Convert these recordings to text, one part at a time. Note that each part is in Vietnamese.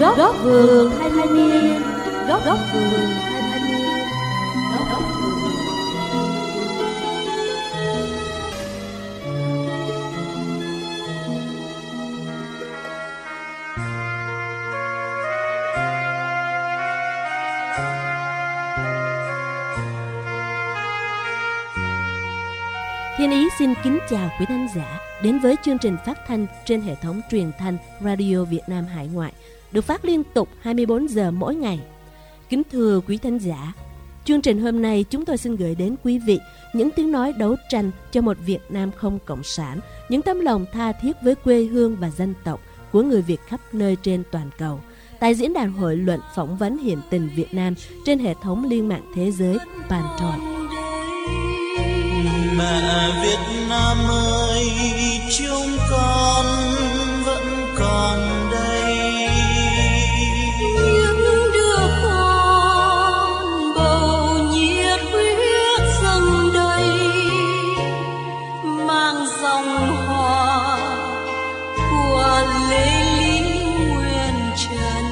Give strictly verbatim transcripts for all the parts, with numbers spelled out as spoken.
Góc, góc vườn thanh niên, góc, góc vườn thanh niên, góc, góc vườn. Thiên Ý xin kính chào quý thính giả đến với chương trình phát thanh trên hệ thống truyền thanh Radio Việt Nam Hải Ngoại, được phát liên tục hai mươi bốn giờ mỗi ngày. Kính thưa quý thính giả, chương trình hôm nay chúng tôi xin gửi đến quý vị những tiếng nói đấu tranh cho một Việt Nam không cộng sản, những tấm lòng tha thiết với quê hương và dân tộc của người Việt khắp nơi trên toàn cầu. Tại diễn đàn hội luận phỏng vấn hiện tình Việt Nam trên hệ thống liên mạng thế giới Pantalk. Mẹ Việt Nam ơi, chúng con vẫn còn đây. Những đứa con bầu nhiệt huyết dâng đầy, mang dòng họ của Lê Lý Nguyên Trần.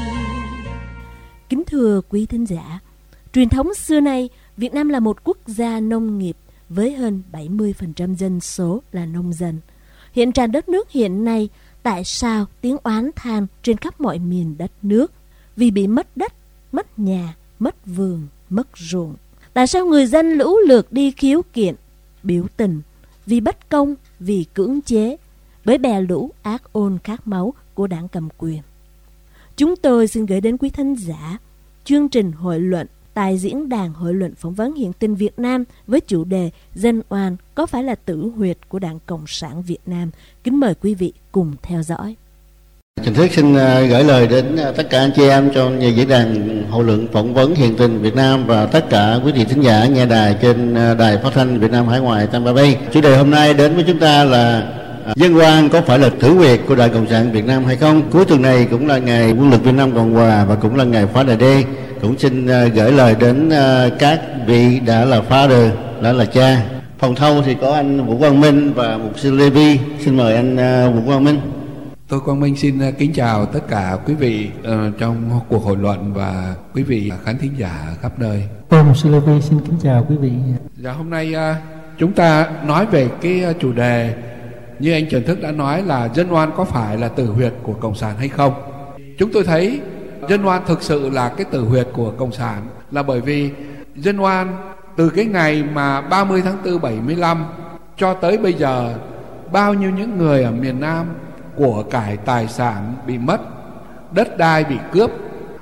Kính thưa quý thính giả, truyền thống xưa nay, Việt Nam là một quốc gia nông nghiệp với hơn bảy mươi phần trăm dân số là nông dân. Hiện trạng đất nước hiện nay, tại sao tiếng oán than trên khắp mọi miền đất nước? Vì bị mất đất, mất nhà, mất vườn, mất ruộng. Tại sao người dân lũ lượt đi khiếu kiện, biểu tình? Vì bất công, vì cưỡng chế, bởi bè lũ ác ôn khát máu của đảng cầm quyền. Chúng tôi xin gửi đến quý thính giả chương trình hội luận tại diễn đàn hội luận phỏng vấn hiện tình Việt Nam với chủ đề Dân oan có phải là tử huyệt của Đảng Cộng sản Việt Nam. Kính mời quý vị cùng theo dõi. Trình Thức xin gửi lời đến tất cả anh chị em trong diễn đàn hội luận phỏng vấn hiện tình Việt Nam và tất cả quý vị thính giả nghe đài trên đài phát thanh Việt Nam Hải Ngoại Tampa Bay. Chủ đề hôm nay đến với chúng ta là dân oan có phải là tử huyệt của Đảng Cộng sản Việt Nam hay không? Cuối tuần này cũng là ngày Quân lực Việt Nam Cộng Hòa và cũng là ngày phá đài đê. Cũng xin gửi lời đến các vị đã là father, đã là cha. Phòng thâu thì có anh Vũ Quang Minh và mục sư Lê Vi. Xin mời anh Vũ Quang Minh. Tôi Quang Minh xin kính chào tất cả quý vị uh, trong cuộc hội luận và quý vị khán thính giả khắp nơi. Tôi mục sư Lê Vi xin kính chào quý vị. Dạ, hôm nay uh, chúng ta nói về cái chủ đề như anh Trần Thức đã nói là dân oan có phải là tử huyệt của Cộng sản hay không. Chúng tôi thấy dân oan thực sự là cái tử huyệt của Cộng sản, là bởi vì dân oan từ cái ngày mà ba mươi tháng tư bảy mươi lăm cho tới bây giờ, bao nhiêu những người ở miền Nam của cải tài sản bị mất, đất đai bị cướp,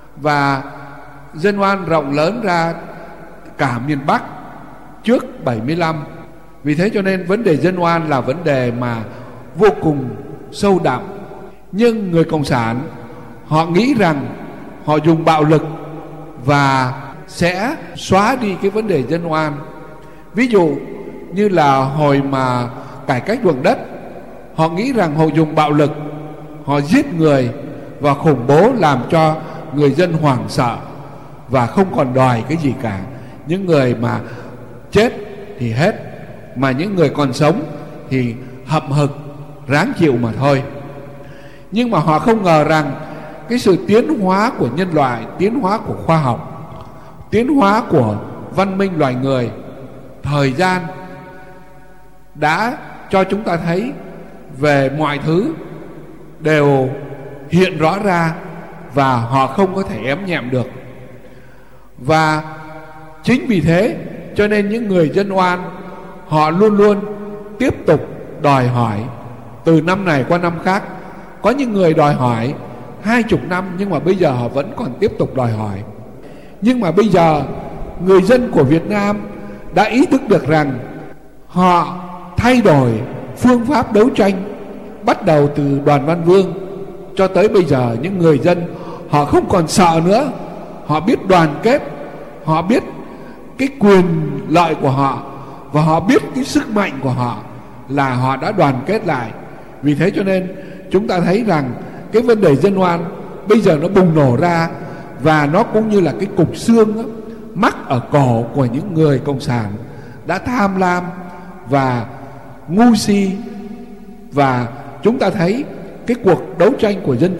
và dân oan rộng lớn ra cả miền Bắc trước bảy mươi lăm. Vì thế cho nên vấn đề dân oan là vấn đề mà vô cùng sâu đậm. Nhưng người Cộng sản họ nghĩ rằng họ dùng bạo lực và sẽ xóa đi cái vấn đề dân oan. Ví dụ như là hồi mà cải cách ruộng đất, họ nghĩ rằng họ dùng bạo lực, họ giết người và khủng bố làm cho người dân hoảng sợ và không còn đòi cái gì cả. Những người mà chết thì hết, mà những người còn sống thì hậm hực ráng chịu mà thôi. Nhưng mà họ không ngờ rằng cái sự tiến hóa của nhân loại, tiến hóa của khoa học, tiến hóa của văn minh loài người, thời gian đã cho chúng ta thấy về mọi thứ đều hiện rõ ra và họ không có thể ém nhẹm được. Và chính vì thế cho nên những người dân oan họ luôn luôn tiếp tục đòi hỏi từ năm này qua năm khác. Có những người đòi hỏi hai chục năm nhưng mà bây giờ họ vẫn còn tiếp tục đòi hỏi. Nhưng mà bây giờ người dân của Việt Nam đã ý thức được rằng họ thay đổi phương pháp đấu tranh, bắt đầu từ Đoàn Văn Vương cho tới bây giờ. Những người dân họ không còn sợ nữa, họ biết đoàn kết, họ biết cái quyền lợi của họ và họ biết cái sức mạnh của họ là họ đã đoàn kết lại. Vì thế cho nên chúng ta thấy rằng cái vấn đề dân oan bây giờ nó bùng nổ ra, và nó cũng như là cái cục xương đó, mắc ở cổ của những người cộng sản đã tham lam và ngu si. Và chúng ta thấy cái cuộc đấu tranh của dân chúng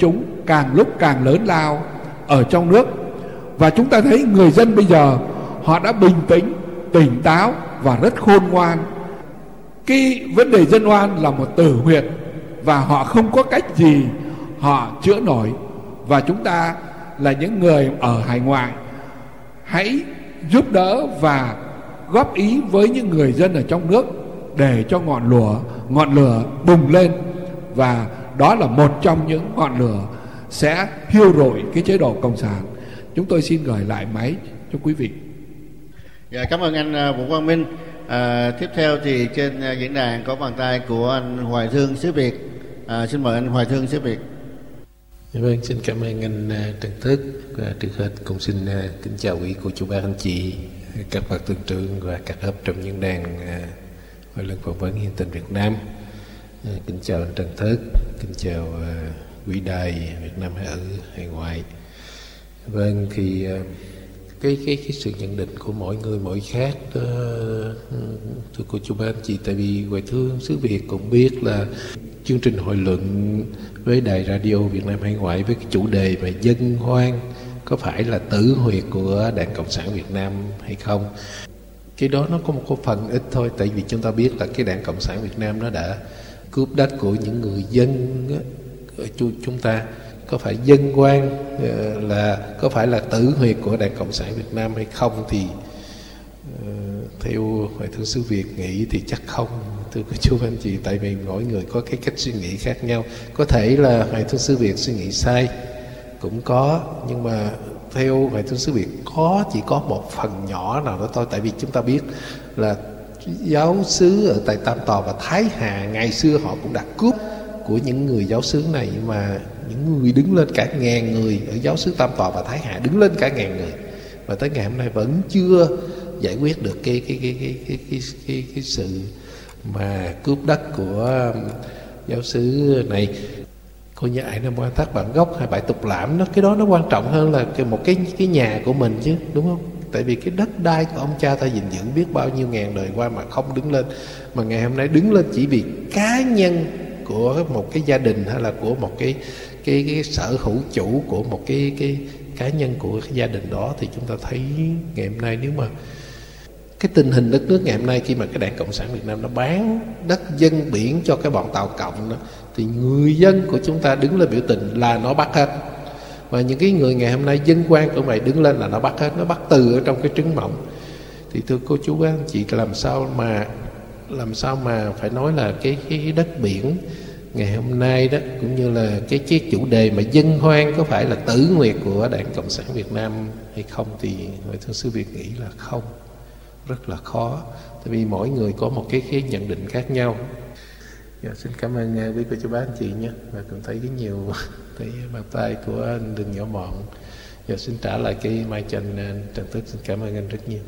càng lúc càng lớn lao ở trong nước. Và chúng ta thấy người dân bây giờ họ đã bình tĩnh, tỉnh táo và rất khôn ngoan. Cái vấn đề dân oan là một tử huyệt và họ không có cách gì họ chữa nổi. Và chúng ta là những người ở hải ngoại, hãy giúp đỡ và góp ý với những người dân ở trong nước để cho ngọn lửa ngọn lửa bùng lên, và đó là một trong những ngọn lửa sẽ thiêu rụi cái chế độ cộng sản. Chúng tôi xin gửi lại máy cho quý vị. Dạ, cảm ơn anh Vũ Quang Minh. À, tiếp theo thì trên diễn đàn có bàn tay của anh Hoài Thương xứ Việt. À, xin mời anh Hoài Thương xứ Việt. Vâng, xin cảm ơn anh Trần Thức. Và trước hết cũng xin kính chào quý cô chú bác anh chị, các bậc tương trương và các lớp trong diễn đàn Hội luận phỏng vấn hiện tình Việt Nam. Kính chào anh Trần Thức, kính chào quý đài Việt Nam ở hải ngoại. Vâng, thì cái cái cái sự nhận định của mỗi người mỗi khác đó, thưa cô chú bác anh chị. Tại vì Hoài Thương xứ Việt cũng biết là chương trình hội luận với đài radio Việt Nam hải ngoại với cái chủ đề mà dân hoan có phải là tử huyệt của Đảng Cộng sản Việt Nam hay không. Cái đó nó có một cái phần ít thôi. Tại vì chúng ta biết là cái Đảng Cộng sản Việt Nam nó đã cướp đất của những người dân ở chúng ta. Có phải dân oan là có phải là tử huyệt của Đảng Cộng sản Việt Nam hay không thì uh, theo Hoài Thương xứ Việt nghĩ thì chắc không, thưa cô chú anh chị. Tại vì mỗi người có cái cách suy nghĩ khác nhau. Có thể là Hoài Thương xứ Việt suy nghĩ sai cũng có, nhưng mà theo Hoài Thương xứ Việt có chỉ có một phần nhỏ nào đó thôi. Tại vì chúng ta biết là giáo xứ ở tại Tam Tòa và Thái Hà ngày xưa họ cũng đã cướp của những người giáo xứ này, mà những người đứng lên cả ngàn người ở giáo xứ Tam Tòa và Thái Hà, đứng lên cả ngàn người, và tới ngày hôm nay vẫn chưa giải quyết được cái cái cái cái cái cái cái, cái sự mà cướp đất của giáo xứ này. Coi như ai nó quan thác bản gốc hay bãi tục lãm, nó cái đó nó quan trọng hơn là cái, một cái cái nhà của mình chứ, đúng không? Tại vì cái đất đai của ông cha ta gìn giữ biết bao nhiêu ngàn đời qua mà không đứng lên, mà ngày hôm nay đứng lên chỉ vì cá nhân của một cái gia đình hay là của một cái cái cái sở hữu chủ của một cái cái cá nhân của cái gia đình đó, thì chúng ta thấy ngày hôm nay nếu mà cái tình hình đất nước ngày hôm nay khi mà cái Đảng Cộng sản Việt Nam nó bán đất dân biển cho cái bọn Tàu Cộng đó, thì người dân của chúng ta đứng lên biểu tình là nó bắt hết. Và những cái người ngày hôm nay dân quan của mày đứng lên là nó bắt hết, nó bắt từ ở trong cái trứng mộng. Thì thưa cô chú anh chị, làm sao mà làm sao mà phải nói là cái cái đất biển ngày hôm nay đó, cũng như là cái cái chủ đề mà dân hoan có phải là tử nguyệt của Đảng Cộng sản Việt Nam hay không, thì Hoài Thương xứ Việt nghĩ là không, rất là khó. Tại vì mỗi người có một cái cái nhận định khác nhau. Dạ, xin cảm ơn quý cô chú bác anh chị nhé. Và cũng thấy cái nhiều thấy bàn tay của anh Đừng Nhỏ Mọn. Dạ, xin trả lại cái mai cho anh Trần Thức. Xin cảm ơn anh rất nhiều.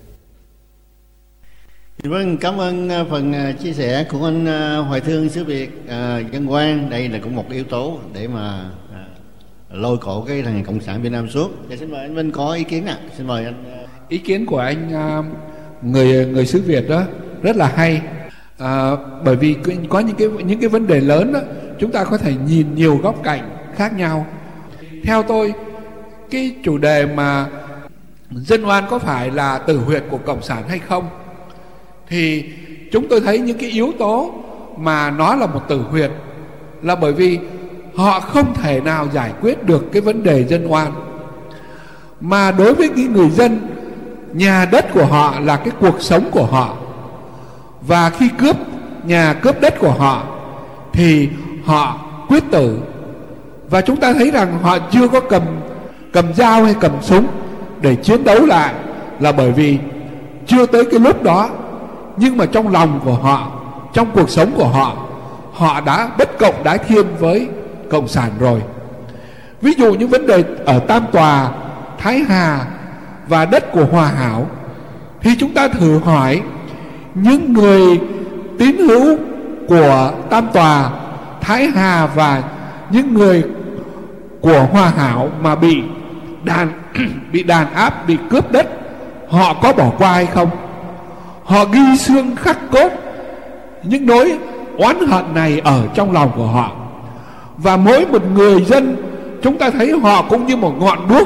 Vâng, cảm ơn phần chia sẻ của anh Hoài Thương xứ Việt. À, dân quan đây là cũng một yếu tố để mà à, lôi cổ cái thằng Cộng sản Việt Nam xuống. Dạ, xin mời anh Vinh có ý kiến ạ. À. Xin mời anh. Ý kiến của anh người người xứ Việt đó rất là hay. À, bởi vì có những cái những cái vấn đề lớn đó, chúng ta có thể nhìn nhiều góc cạnh khác nhau. Theo tôi, cái chủ đề mà dân oan có phải là tử huyệt của Cộng sản hay không, thì chúng tôi thấy những cái yếu tố mà nó là một tử huyệt là bởi vì họ không thể nào giải quyết được cái vấn đề dân oan. Mà đối với cái người dân, nhà đất của họ là cái cuộc sống của họ, và khi cướp nhà cướp đất của họ thì họ quyết tử. Và chúng ta thấy rằng họ chưa có cầm cầm dao hay cầm súng để chiến đấu lại là bởi vì chưa tới cái lúc đó. Nhưng mà trong lòng của họ, trong cuộc sống của họ, họ đã bất cộng đái thiên với Cộng sản rồi. Ví dụ như vấn đề ở Tam Tòa, Thái Hà và đất của Hòa Hảo, thì chúng ta thử hỏi những người tín hữu của Tam Tòa, Thái Hà và những người của Hòa Hảo mà bị đàn bị đàn áp, bị cướp đất, họ có bỏ qua hay không? Họ ghi xương khắc cốt những nỗi oán hận này ở trong lòng của họ. Và mỗi một người dân chúng ta thấy họ cũng như một ngọn đuốc,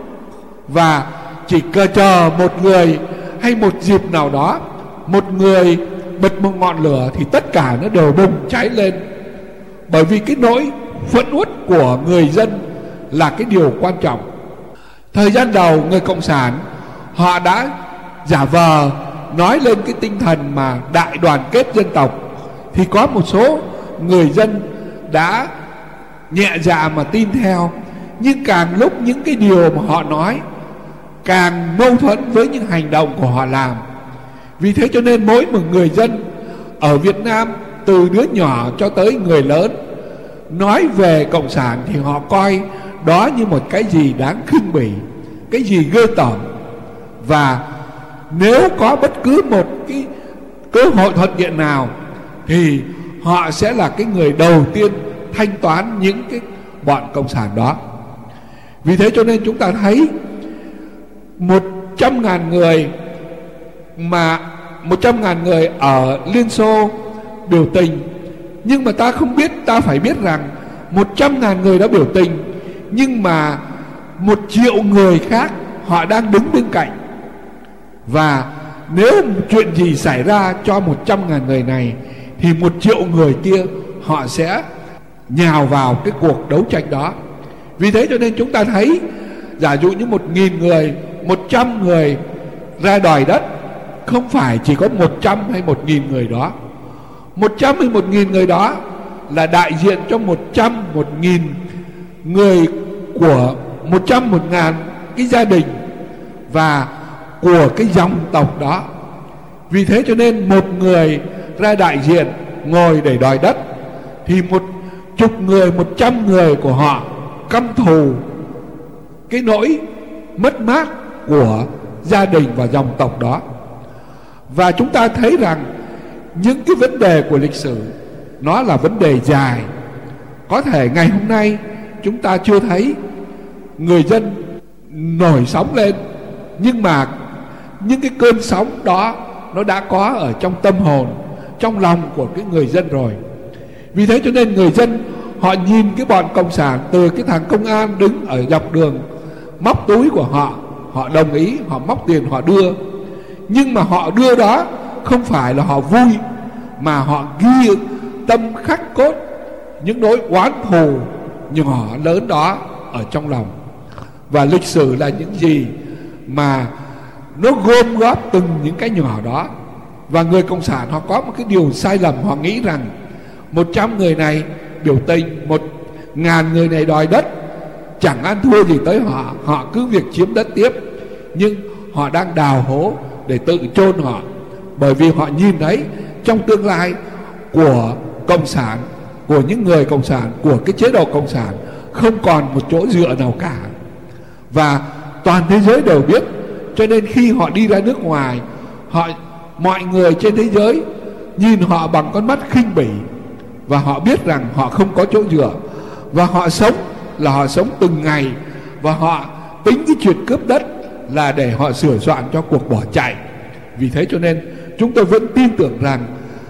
và chỉ cờ chờ một người hay một dịp nào đó, một người bật một ngọn lửa thì tất cả nó đều bùng cháy lên. Bởi vì cái nỗi phẫn uất của người dân là cái điều quan trọng. Thời gian đầu người cộng sản họ đã giả vờ nói lên cái tinh thần mà đại đoàn kết dân tộc, thì có một số người dân đã nhẹ dạ mà tin theo. Nhưng càng lúc những cái điều mà họ nói càng mâu thuẫn với những hành động của họ làm. Vì thế cho nên mỗi một người dân ở Việt Nam, từ đứa nhỏ cho tới người lớn, nói về cộng sản thì họ coi đó như một cái gì đáng khinh bỉ, cái gì ghê tởm. Và nếu có bất cứ một cái cơ hội thuận tiện nào thì họ sẽ là cái người đầu tiên thanh toán những cái bọn cộng sản đó. Vì thế cho nên chúng ta thấy một trăm ngàn người mà một trăm ngàn người ở Liên Xô biểu tình, nhưng mà ta không biết, ta phải biết rằng một trăm ngàn người đã biểu tình, nhưng mà một triệu người khác họ đang đứng bên cạnh. Và nếu chuyện gì xảy ra cho một trăm ngàn người này thì một triệu người kia họ sẽ nhào vào cái cuộc đấu tranh đó. Vì thế cho nên chúng ta thấy, giả dụ như một nghìn người, một trăm người ra đòi đất, không phải chỉ có một trăm hay một nghìn người đó. Một trăm hay một nghìn người đó là đại diện cho một trăm, một nghìn người của một trăm, một ngàn cái gia đình và của cái dòng tộc đó. Vì thế cho nên một người ra đại diện ngồi để đòi đất thì một chục người, một trăm người của họ căm thù cái nỗi mất mát của gia đình và dòng tộc đó. Và chúng ta thấy rằng những cái vấn đề của lịch sử nó là vấn đề dài. Có thể ngày hôm nay chúng ta chưa thấy người dân nổi sóng lên, nhưng mà những cái cơn sóng đó nó đã có ở trong tâm hồn, trong lòng của cái người dân rồi. Vì thế cho nên người dân họ nhìn cái bọn cộng sản, từ cái thằng công an đứng ở dọc đường móc túi của họ, họ đồng ý, họ móc tiền họ đưa. Nhưng mà họ đưa đó không phải là họ vui, mà họ ghi tâm khắc cốt những nỗi oán thù nhỏ lớn đó ở trong lòng. Và lịch sử là những gì mà nó gom góp từng những cái nhỏ đó. Và người cộng sản họ có một cái điều sai lầm, họ nghĩ rằng một trăm người này biểu tình, một ngàn người này đòi đất, chẳng ăn thua gì tới họ, họ cứ việc chiếm đất tiếp. Nhưng họ đang đào hố để tự chôn họ, bởi vì họ nhìn thấy trong tương lai của cộng sản, của những người cộng sản, của cái chế độ cộng sản không còn một chỗ dựa nào cả. Và toàn thế giới đều biết, cho nên khi họ đi ra nước ngoài, họ mọi người trên thế giới nhìn họ bằng con mắt khinh bỉ, và họ biết rằng họ không có chỗ dựa. Và họ sống là họ sống từng ngày, và họ tính cái chuyện cướp đất là để họ sửa soạn cho cuộc bỏ chạy. Vì thế cho nên chúng tôi vẫn tin tưởng rằng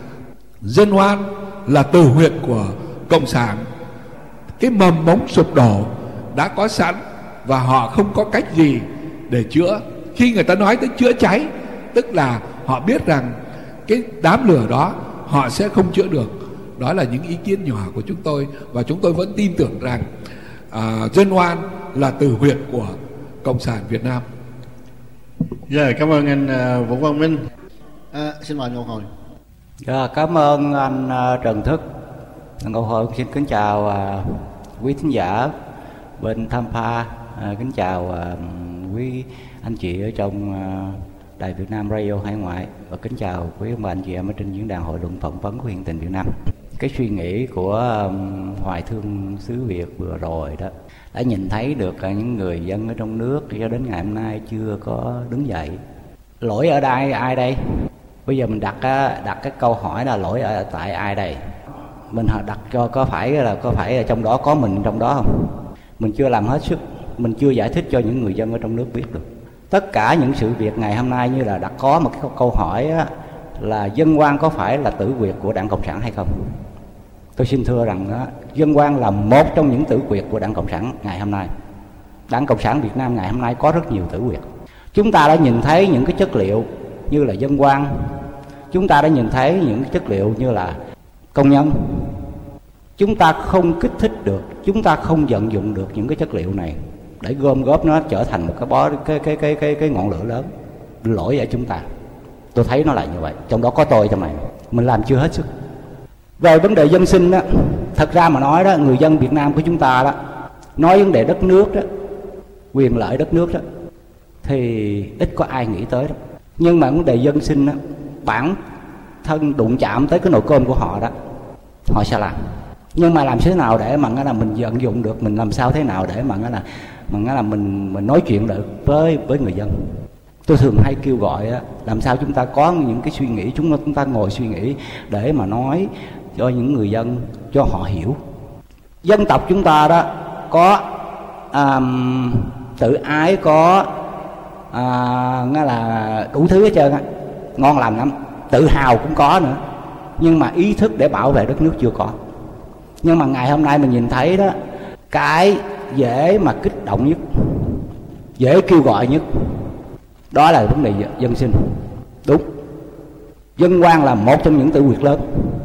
dân oan là từ huyệt của cộng sản. Cái mầm mống sụp đổ đã có sẵn, và họ không có cách gì để chữa. Khi người ta nói tới chữa cháy, tức là họ biết rằng cái đám lửa đó họ sẽ không chữa được. Đó là những ý kiến nhỏ của chúng tôi, và chúng tôi vẫn tin tưởng rằng à, dân oan là từ huyệt của cộng sản Việt Nam. Dạ, cảm ơn anh uh, Vũ Văn Minh. À, xin mời Ngọc Hồi. Dạ, cảm ơn anh uh, Trần Thức. Ngọc Hồi xin kính chào uh, quý thính giả bên Tampa, uh, kính chào uh, quý anh chị ở trong uh, Đài Việt Nam Radio hải ngoại, và kính chào quý ông bà anh chị em ở trên diễn đàn hội luận phỏng vấn của Hiện Tình Việt Nam. Cái suy nghĩ của um, Hoài Thương xứ Việt vừa rồi đó đã nhìn thấy được uh, những người dân ở trong nước cho đến ngày hôm nay chưa có đứng dậy. Lỗi ở đây ai đây? Bây giờ mình đặt uh, đặt cái câu hỏi là lỗi ở tại ai đây? Mình đặt cho có phải là có phải trong đó có mình trong đó không? Mình chưa làm hết sức, mình chưa giải thích cho những người dân ở trong nước biết được. Tất cả những sự việc ngày hôm nay như là đặt có một cái câu hỏi á, là dân oan có phải là tử huyệt của Đảng Cộng sản hay không? Tôi xin thưa rằng đó, dân quan là một trong những tử quyệt của Đảng Cộng sản ngày hôm nay. Đảng Cộng sản Việt Nam ngày hôm nay có rất nhiều tử quyệt. Chúng ta đã nhìn thấy những cái chất liệu như là dân quan, chúng ta đã nhìn thấy những cái chất liệu như là công nhân. Chúng ta không kích thích được, chúng ta không vận dụng được những cái chất liệu này để gom góp nó trở thành một cái bó cái cái cái cái cái ngọn lửa lớn. Lỗi ở chúng ta. Tôi thấy nó là như vậy, trong đó có tôi trong này. Mình làm chưa hết sức. Về vấn đề dân sinh đó, thật ra mà nói đó, người dân Việt Nam của chúng ta đó, nói vấn đề đất nước đó, quyền lợi đất nước đó, thì ít có ai nghĩ tới đó. Nhưng mà vấn đề dân sinh đó, bản thân đụng chạm tới cái nồi cơm của họ đó, họ sẽ làm. Nhưng mà làm thế nào để mà là mình vận dụng được, mình làm sao thế nào để mà là mà là mình mình nói chuyện được với với người dân. Tôi thường hay kêu gọi đó, làm sao chúng ta có những cái suy nghĩ, chúng chúng ta ngồi suy nghĩ để mà nói cho những người dân, cho họ hiểu. Dân tộc chúng ta đó có um, tự ái, có uh, nghe là đủ thứ hết trơn á, ngon lành lắm, tự hào cũng có nữa, nhưng mà ý thức để bảo vệ đất nước chưa có. Nhưng mà ngày hôm nay mình nhìn thấy đó, cái dễ mà kích động nhất, dễ kêu gọi nhất, đó là vấn đề dân sinh. Đúng, dân quan là một trong những tử quyệt lớn.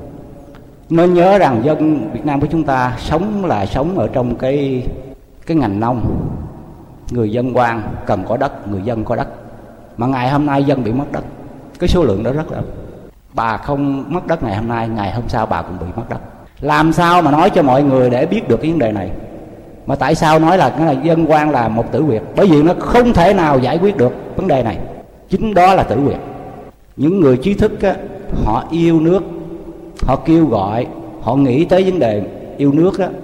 Nên nhớ rằng dân Việt Nam của chúng ta sống là sống ở trong cái cái ngành nông. Người dân quan cần có đất, người dân có đất. Mà ngày hôm nay dân bị mất đất, cái số lượng đó rất là. Bà không mất đất ngày hôm nay, ngày hôm sau bà cũng bị mất đất. Làm sao mà nói cho mọi người để biết được cái vấn đề này? Mà tại sao nói là cái là dân quan là một tử quyệt? Bởi vì nó không thể nào giải quyết được vấn đề này. Chính đó là tử quyệt. Những người trí thức á, họ yêu nước, họ kêu gọi, họ nghĩ tới vấn đề yêu nước đó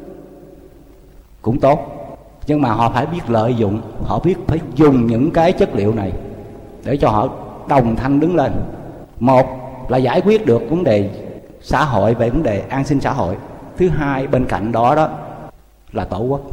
cũng tốt, nhưng mà họ phải biết lợi dụng, họ biết phải dùng những cái chất liệu này để cho họ đồng thanh đứng lên. Một là giải quyết được vấn đề xã hội, về vấn đề an sinh xã hội. Thứ hai, bên cạnh đó đó là tổ quốc.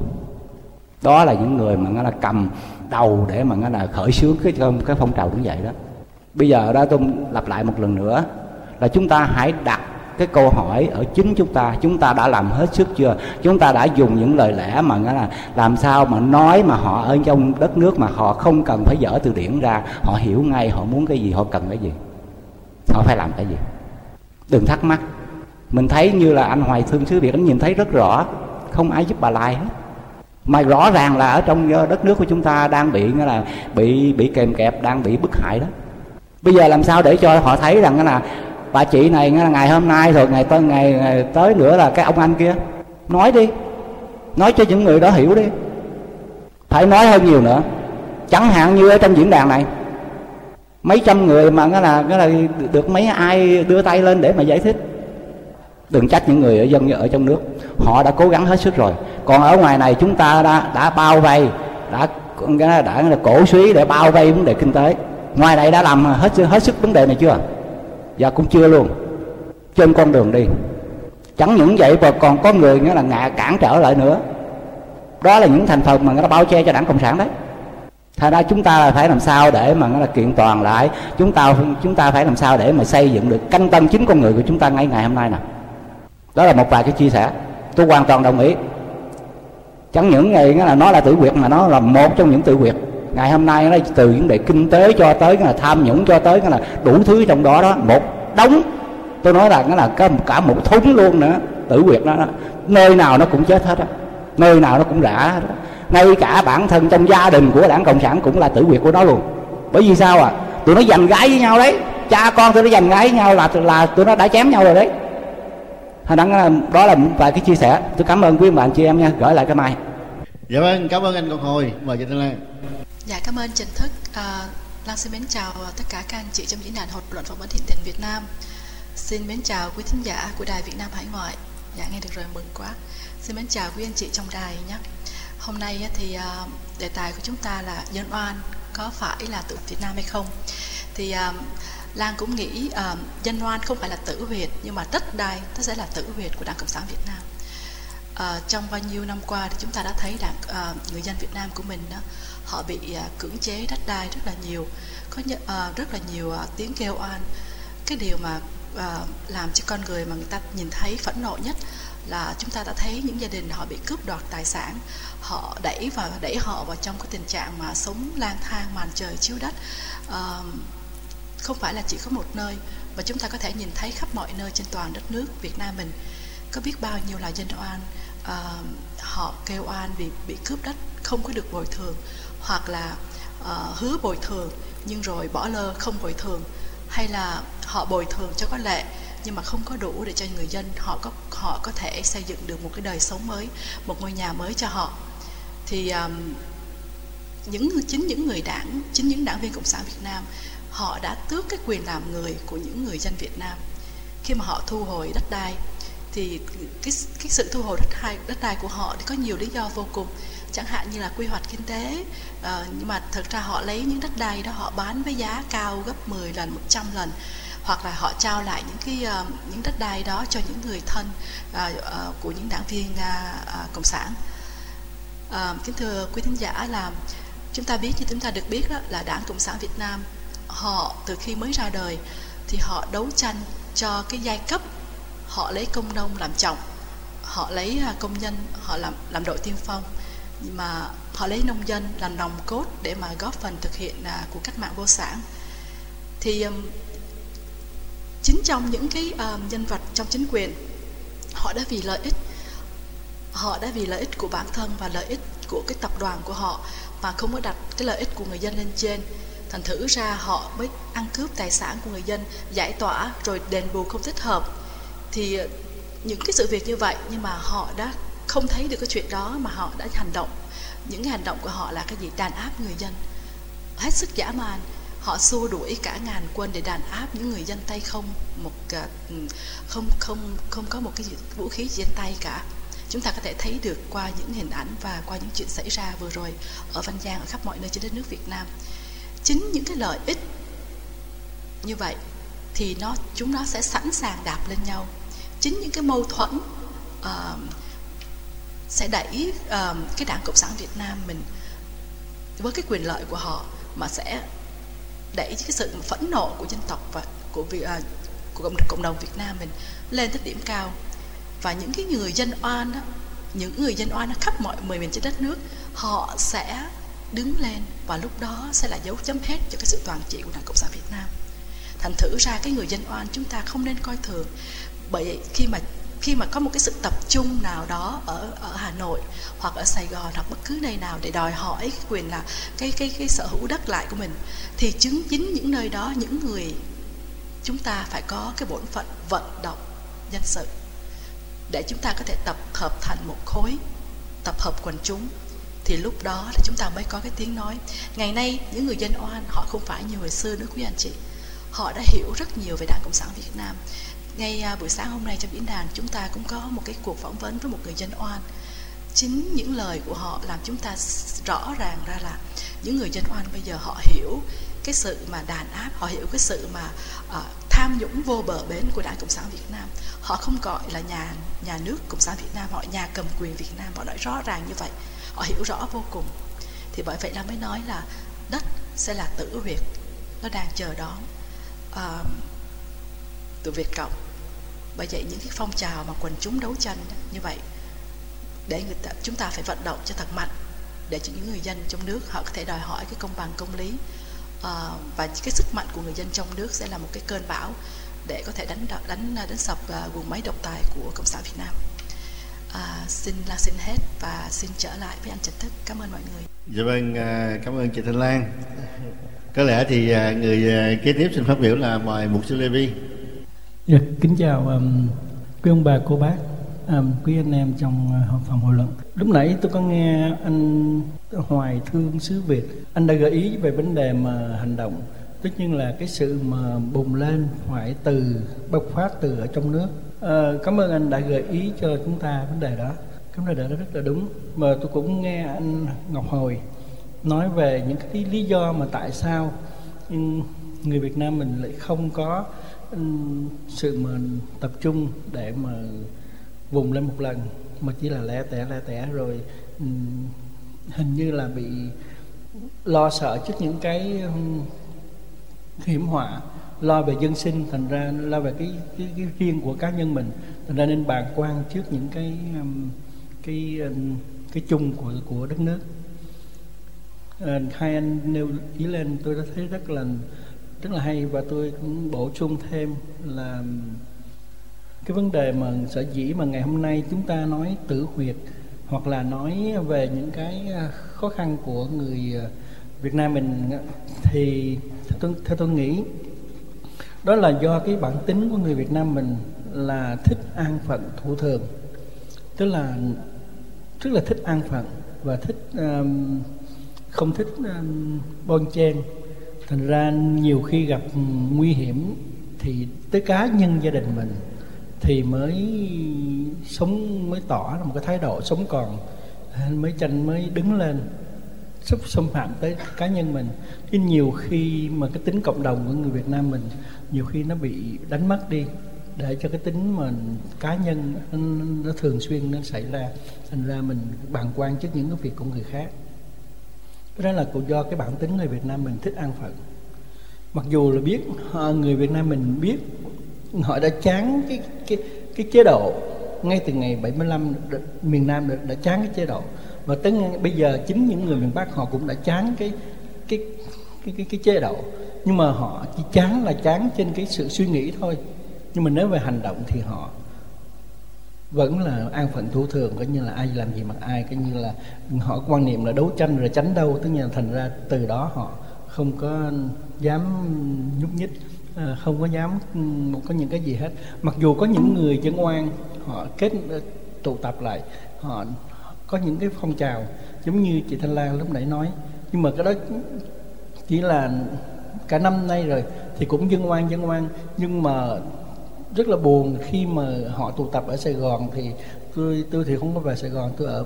Đó là những người mà nó là cầm đầu để mà nó là khởi xướng cái cái phong trào đứng dậy đó. Bây giờ đó tôi lặp lại một lần nữa là chúng ta hãy đặt cái câu hỏi ở chính chúng ta. Chúng ta đã làm hết sức chưa? Chúng ta đã dùng những lời lẽ mà nó là làm sao mà nói mà họ ở trong đất nước mà họ không cần phải dở từ điển ra, họ hiểu ngay họ muốn cái gì, họ cần cái gì, họ phải làm cái gì. Đừng thắc mắc. Mình thấy như là anh Hoài Thương xứ Việt, anh nhìn thấy rất rõ, không ai giúp bà Lai hết. Mà rõ ràng là ở trong đất nước của chúng ta đang bị nghĩa là bị bị kèm kẹp, đang bị bức hại đó. Bây giờ làm sao để cho họ thấy rằng là bà chị này là ngày hôm nay rồi ngày tới ngày, ngày tới nữa là cái ông anh kia, nói đi, nói cho những người đó hiểu đi, phải nói hơn nhiều nữa. Chẳng hạn như ở trong diễn đàn này mấy trăm người mà nó là, nó là được mấy ai đưa tay lên để mà giải thích. Đừng trách những người ở dân ở trong nước, họ đã cố gắng hết sức rồi. Còn ở ngoài này chúng ta đã, đã bao vây, đã, đã, đã, đã cổ suý để bao vây vấn đề kinh tế. Ngoài này đã làm hết, hết sức vấn đề này chưa? Dạ cũng chưa luôn. Trên con đường đi. Chẳng những vậy mà còn có người nghĩa là ngạ cản trở lại nữa. Đó là những thành phần mà nó bao che cho Đảng Cộng sản đấy. Thành ra chúng ta phải làm sao để mà nó là kiện toàn lại. Chúng ta chúng ta phải làm sao để mà xây dựng được canh tân chính con người của chúng ta ngay ngày hôm nay nè. Đó là một vài cái chia sẻ. Tôi hoàn toàn đồng ý. Chẳng những ngày là nó là tử quyệt mà nó là một trong những tử quyệt. Ngày hôm nay nó từ vấn đề kinh tế cho tới là tham nhũng cho tới là đủ thứ trong đó đó, một đống. Tôi nói là nó là cả một thúng luôn nữa, tử quyệt đó, đó. Nơi nào nó cũng chết hết á, nơi nào nó cũng rã hết á. Ngay cả bản thân trong gia đình của Đảng Cộng sản cũng là tử quyệt của nó luôn. Bởi vì sao à? Tụi nó giành gái với nhau đấy, cha con tụi nó giành gái với nhau là là tụi nó đã chém nhau rồi đấy. Đó là một vài cái chia sẻ. Tôi cảm ơn quý ông bà anh chị em nha, gửi lại cái mai. Dạ vâng, cảm ơn anh Ngọc Hồi. Mời chị Thanh Lan. Dạ cảm ơn Trần Thức. À, Lan xin mến chào tất cả các anh chị trong diễn đàn hội luận phỏng vấn hiện tình Việt Nam. Xin mến chào quý thính giả của Đài Việt Nam Hải Ngoại. Dạ nghe được rồi, mừng quá. Xin mến chào quý anh chị trong đài nhé. Hôm nay thì đề tài của chúng ta là dân oan có phải là tử Việt Nam hay không. Thì Lan cũng nghĩ dân oan không phải là tử huyệt, nhưng mà đất đai nó sẽ là tử huyệt của Đảng Cộng sản Việt Nam. À, trong bao nhiêu năm qua thì chúng ta đã thấy đảng à, người dân Việt Nam của mình đó, họ bị à, cưỡng chế đất đai rất là nhiều, có nh- à, rất là nhiều à, tiếng kêu oan. Cái điều mà uh, làm cho con người mà người ta nhìn thấy phẫn nộ nhất là chúng ta đã thấy những gia đình họ bị cướp đoạt tài sản, họ đẩy và đẩy họ vào trong cái tình trạng mà sống lang thang màn trời chiếu đất. Uh, không phải là chỉ có một nơi, mà chúng ta có thể nhìn thấy khắp mọi nơi trên toàn đất nước Việt Nam mình. Có biết bao nhiêu là dân oan, uh, họ kêu oan vì bị cướp đất không có được bồi thường, hoặc là uh, hứa bồi thường nhưng rồi bỏ lơ không bồi thường, hay là họ bồi thường cho có lệ nhưng mà không có đủ để cho người dân họ có họ có thể xây dựng được một cái đời sống mới, một ngôi nhà mới cho họ. Thì um, những chính những người đảng, chính những đảng viên Cộng sản Việt Nam, họ đã tước cái quyền làm người của những người dân Việt Nam. Khi mà họ thu hồi đất đai thì cái cái sự thu hồi đất đai đất đai của họ thì có nhiều lý do vô cùng, chẳng hạn như là quy hoạch kinh tế, uh, nhưng mà thực ra họ lấy những đất đai đó họ bán với giá cao gấp mười lần, một trăm lần, hoặc là họ trao lại những cái uh, những đất đai đó cho những người thân uh, uh, của những đảng viên uh, uh, cộng sản. Uh, kính thưa quý thính giả, là chúng ta biết, như chúng ta được biết đó, là Đảng Cộng sản Việt Nam họ từ khi mới ra đời thì họ đấu tranh cho cái giai cấp, họ lấy công nông làm trọng, họ lấy công nhân họ làm làm đội tiên phong, nhưng mà họ lấy nông dân làm nòng cốt để mà góp phần thực hiện uh, cuộc cách mạng vô sản. Thì um, chính trong những cái uh, nhân vật trong chính quyền, họ đã vì lợi ích, họ đã vì lợi ích của bản thân và lợi ích của cái tập đoàn của họ mà không có đặt cái lợi ích của người dân lên trên. Thành thử ra họ mới ăn cướp tài sản của người dân, giải tỏa rồi đền bù không thích hợp. Thì những cái sự việc như vậy, nhưng mà họ đã không thấy được cái chuyện đó mà họ đã hành động. Những cái hành động của họ là cái gì? Đàn áp người dân hết sức dã man. Họ xua đuổi cả ngàn quân để đàn áp những người dân tay không, một không không không có một cái gì, vũ khí gì trên tay cả. Chúng ta có thể thấy được qua những hình ảnh và qua những chuyện xảy ra vừa rồi ở Văn Giang, ở khắp mọi nơi trên đất nước Việt Nam. Chính những cái lợi ích như vậy thì nó chúng nó sẽ sẵn sàng đạp lên nhau. Chính những cái mâu thuẫn uh, sẽ đẩy uh, cái Đảng Cộng sản Việt Nam mình với cái quyền lợi của họ mà sẽ đẩy cái sự phẫn nộ của dân tộc và của uh, của cộng, cộng đồng Việt Nam mình lên tới điểm cao. Và những cái người dân oan đó, những người dân oan ở khắp mọi mười miền trên đất nước, họ sẽ đứng lên và lúc đó sẽ là dấu chấm hết cho cái sự toàn trị của Đảng Cộng sản Việt Nam. Thành thử ra cái người dân oan chúng ta không nên coi thường, bởi khi mà khi mà có một cái sự tập trung nào đó ở ở Hà Nội hoặc ở Sài Gòn hoặc bất cứ nơi nào để đòi hỏi cái quyền là cái cái cái sở hữu đất lại của mình, thì chứng chính những nơi đó những người chúng ta phải có cái bổn phận vận động nhân sự để chúng ta có thể tập hợp thành một khối, tập hợp quần chúng, thì lúc đó thì chúng ta mới có cái tiếng nói. Ngày nay những người dân oan họ không phải như hồi xưa nữa quý anh chị, họ đã hiểu rất nhiều về Đảng Cộng sản Việt Nam. Ngay uh, buổi sáng hôm nay trong diễn đàn chúng ta cũng có một cái cuộc phỏng vấn với một người dân oan. Chính những lời của họ làm chúng ta rõ ràng ra là những người dân oan bây giờ họ hiểu cái sự mà đàn áp, họ hiểu cái sự mà uh, tham nhũng vô bờ bến của Đảng Cộng sản Việt Nam. Họ không gọi là nhà nhà nước Cộng sản Việt Nam, họ nhà cầm quyền Việt Nam, họ nói rõ ràng như vậy, họ hiểu rõ vô cùng. Thì bởi vậy là mới nói là đất sẽ là tử huyệt, nó đang chờ đón uh, tụi Việt Cộng. Bởi vậy những cái phong trào mà quần chúng đấu tranh như vậy, để người ta, chúng ta phải vận động cho thật mạnh để cho những người dân trong nước họ có thể đòi hỏi cái công bằng công lý, uh, và cái sức mạnh của người dân trong nước sẽ là một cái cơn bão để có thể đánh đánh đánh sập uh, guồng máy độc tài của Cộng sản Việt Nam. Uh, xin là xin hết và xin trở lại với anh Trần Thức. Cảm ơn mọi người. Dạ vâng, uh, cảm ơn chị Thanh Lan. Có lẽ thì uh, người uh, kế tiếp xin phát biểu là mời mục sư Lê Vi. Dạ, kính chào um, quý ông bà cô bác, um, quý anh em trong uh, phòng hội luận. Lúc nãy tôi có nghe anh Hoài Thương xứ Việt, anh đã gợi ý về vấn đề mà hành động, tất nhiên là cái sự mà bùng lên phải từ bộc phát từ ở trong nước. À, cảm ơn anh đã gợi ý cho chúng ta vấn đề đó. Cái vấn đề đó rất là đúng. Mà tôi cũng nghe anh Ngọc Hồi nói về những cái lý do mà tại sao người Việt Nam mình lại không có sự mà tập trung để mà vùng lên một lần, mà chỉ là lẻ tẻ lẻ tẻ rồi hình như là bị lo sợ trước những cái hiểm họa lo về dân sinh, thành ra lo về cái cái, cái riêng của cá nhân mình, thành ra nên bàng quan trước những cái cái cái, cái chung của của đất nước. À, hai anh nêu ý lên tôi đã thấy rất là rất là hay, và tôi cũng bổ sung thêm là cái vấn đề mà sở dĩ mà ngày hôm nay chúng ta nói tử huyệt hoặc là nói về những cái khó khăn của người Việt Nam mình, thì theo tôi, theo tôi nghĩ đó là do cái bản tính của người Việt Nam mình là thích an phận thủ thường, tức là rất là thích an phận và thích um, không thích um, bon chen. Thành ra nhiều khi gặp nguy hiểm thì tới cá nhân gia đình mình thì mới sống, mới tỏ ra một cái thái độ sống còn, mới tranh mới đứng lên xúc xâm phạm tới cá nhân mình. Chứ nhiều khi mà cái tính cộng đồng của người Việt Nam mình nhiều khi nó bị đánh mất đi, để cho cái tính mà cá nhân nó, nó thường xuyên nó xảy ra, thành ra mình bàng quan trước những cái việc của người khác. Cái đó là cũng do cái bản tính người Việt Nam mình thích an phận. Mặc dù là biết người Việt Nam mình biết họ đã chán cái cái cái chế độ ngay từ ngày bảy mươi lăm, miền Nam đã, đã chán cái chế độ, và tới bây giờ chính những người miền Bắc họ cũng đã chán cái cái cái cái, cái chế độ, nhưng mà họ chỉ chán là chán trên cái sự suy nghĩ thôi, nhưng mà nếu về hành động thì họ vẫn là an phận thủ thường, coi như là ai làm gì mặc ai, coi như là họ quan niệm là đấu tranh rồi tránh đâu, tức là thành ra từ đó họ không có dám nhúc nhích, không có dám có những cái gì hết. Mặc dù có những người dân oan họ kết tụ tập lại, họ có những cái phong trào giống như chị Thanh Lan lúc nãy nói, nhưng mà cái đó chỉ là cả năm nay rồi thì cũng dân oan dân oan nhưng mà rất là buồn khi mà họ tụ tập ở Sài Gòn. Thì tôi tôi thì không có về Sài Gòn, tôi ở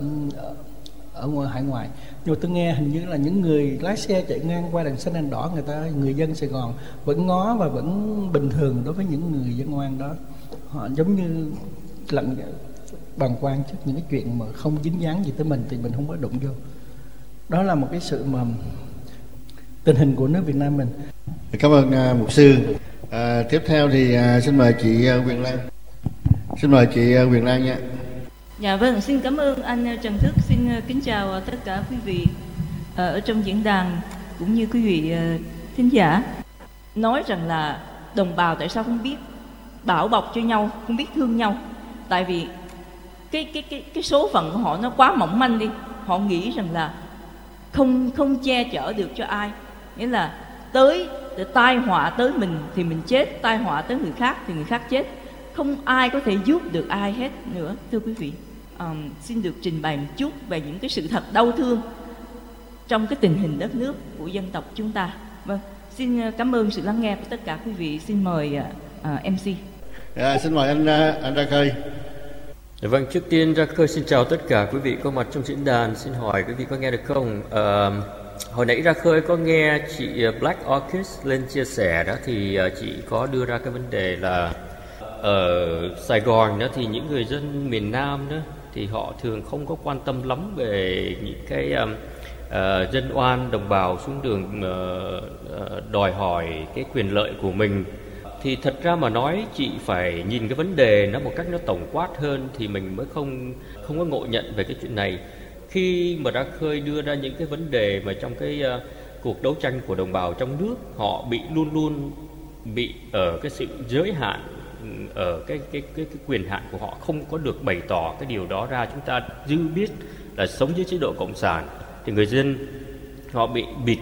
ở ngoài hải ngoại, nhưng mà tôi nghe hình như là những người lái xe chạy ngang qua đèn xanh đèn đỏ, người ta người dân Sài Gòn vẫn ngó và vẫn bình thường đối với những người dân oan đó. Họ giống như lặng bàng quan trước những cái chuyện mà không dính dáng gì tới mình thì mình không có đụng vô. Đó là một cái sự mà tình hình của nước Việt Nam mình. Cảm ơn uh, mục sư. À, tiếp theo thì uh, xin mời chị uh, Quyền Lan. Xin mời chị uh, Quyền Lan nha. Dạ vâng, xin cảm ơn anh Trần Thức, xin kính chào tất cả quý vị ở trong diễn đàn cũng như quý vị thính giả. Nói rằng là đồng bào tại sao không biết bảo bọc cho nhau, không biết thương nhau, tại vì cái cái cái cái số phận của họ nó quá mỏng manh đi. Họ nghĩ rằng là không không che chở được cho ai, nghĩa là tới tai họa tới mình thì mình chết, tai họa tới người khác thì người khác chết, không ai có thể giúp được ai hết nữa. Thưa quý vị, um, xin được trình bày một chút về những cái sự thật đau thương trong cái tình hình đất nước của dân tộc chúng ta. Vâng, xin cảm ơn sự lắng nghe của tất cả quý vị. Xin mời uh, uh, em xê. À, xin mời anh anh Ra Khơi. Vâng, trước tiên Ra Khơi xin chào tất cả quý vị có mặt trong diễn đàn. Xin hỏi quý vị có nghe được không? Uh, hồi nãy Ra Khơi có nghe chị Black Orchid lên chia sẻ đó, thì uh, chị có đưa ra cái vấn đề là ở Sài Gòn đó thì những người dân miền Nam đó thì họ thường không có quan tâm lắm về những cái um, uh, dân oan đồng bào xuống đường uh, uh, đòi hỏi cái quyền lợi của mình. Thì thật ra mà nói, chị phải nhìn cái vấn đề nó một cách nó tổng quát hơn thì mình mới không không có ngộ nhận về cái chuyện này. Khi mà Ra Khơi đưa ra những cái vấn đề mà trong cái uh, cuộc đấu tranh của đồng bào trong nước, họ bị luôn luôn bị ở cái sự giới hạn, ở cái, cái cái cái quyền hạn của họ không có được bày tỏ cái điều đó ra. Chúng ta dư biết là sống dưới chế độ cộng sản thì người dân họ bị bịt